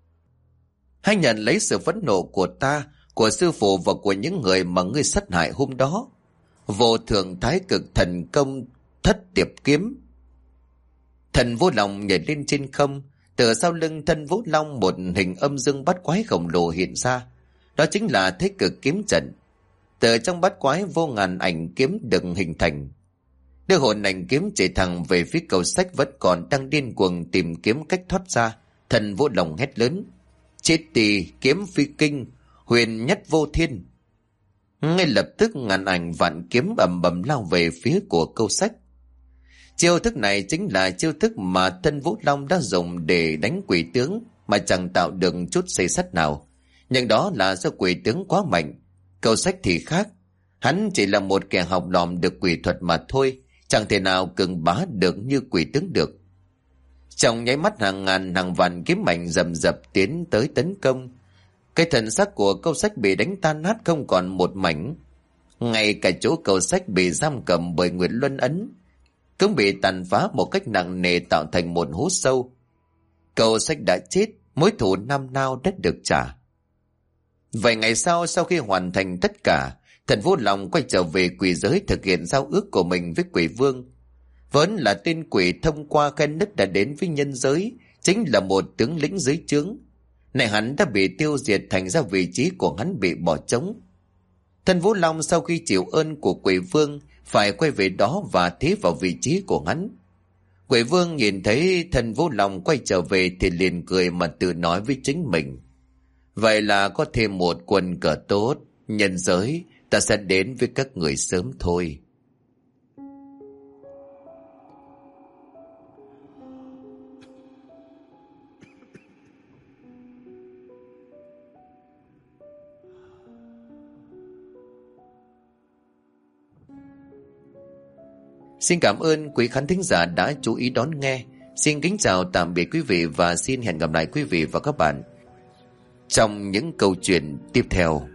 Hãy nhận lấy sự phẫn nộ của ta, của sư phụ và của những người mà ngươi sát hại hôm đó. Vô thượng thái cực thần công Thất Tiệp Kiếm. Thần Vũ Long nhảy lên trên không. Từ sau lưng thân Vũ Long một hình âm dương bát quái khổng lồ hiện ra. Đó chính là Thế Cực Kiếm Trận. Từ trong bát quái vô ngàn ảnh kiếm được hình thành. Đưa hồn ảnh kiếm chạy thẳng về phía Câu Sách vẫn còn đang điên cuồng tìm kiếm cách thoát ra. Thần Vũ Long hét lớn: Chết đi kiếm phi kinh, huyền nhất vô thiên. Ngay lập tức ngàn ảnh vạn kiếm ầm ầm lao về phía của Câu Sách. Chiêu thức này chính là chiêu thức mà thân Vũ Long đã dùng để đánh quỷ tướng mà chẳng tạo được chút xây sắt nào. Nhưng đó là do quỷ tướng quá mạnh. Câu Sách thì khác. Hắn chỉ là một kẻ học lòm được quỷ thuật mà thôi, chẳng thể nào cường bá được như quỷ tướng được. Trong nháy mắt hàng ngàn hàng vạn kiếm mạnh rầm rập tiến tới tấn công. Cái thần sắc của Câu Sách bị đánh tan nát không còn một mảnh. Ngay cả chỗ Câu Sách bị giam cầm bởi Nguyệt Luân ấn cũng bị tàn phá một cách nặng nề, tạo thành một hố sâu. Câu Sách đã chết, mối thù năm nào đã được trả. Vài ngày sau khi hoàn thành tất cả Thần Vũ Long quay trở về quỷ giới thực hiện giao ước của mình với quỷ vương. Vẫn là tên quỷ thông qua khe nứt đã đến với nhân giới, chính là một tướng lĩnh dưới trướng. Này hắn đã bị tiêu diệt, thành ra vị trí của hắn bị bỏ trống. Thần Vũ Long sau khi chịu ơn của quỷ vương phải quay về đó và thế vào vị trí của hắn. Quỷ vương nhìn thấy thần Vũ Long quay trở về thì liền cười mà tự nói với chính mình: vậy là có thêm một quân cờ tốt, nhân giới ta sẽ đến với các người sớm thôi. Xin cảm ơn quý khán thính giả đã chú ý đón nghe. Xin kính chào tạm biệt quý vị và xin hẹn gặp lại quý vị và các bạn trong những câu chuyện tiếp theo.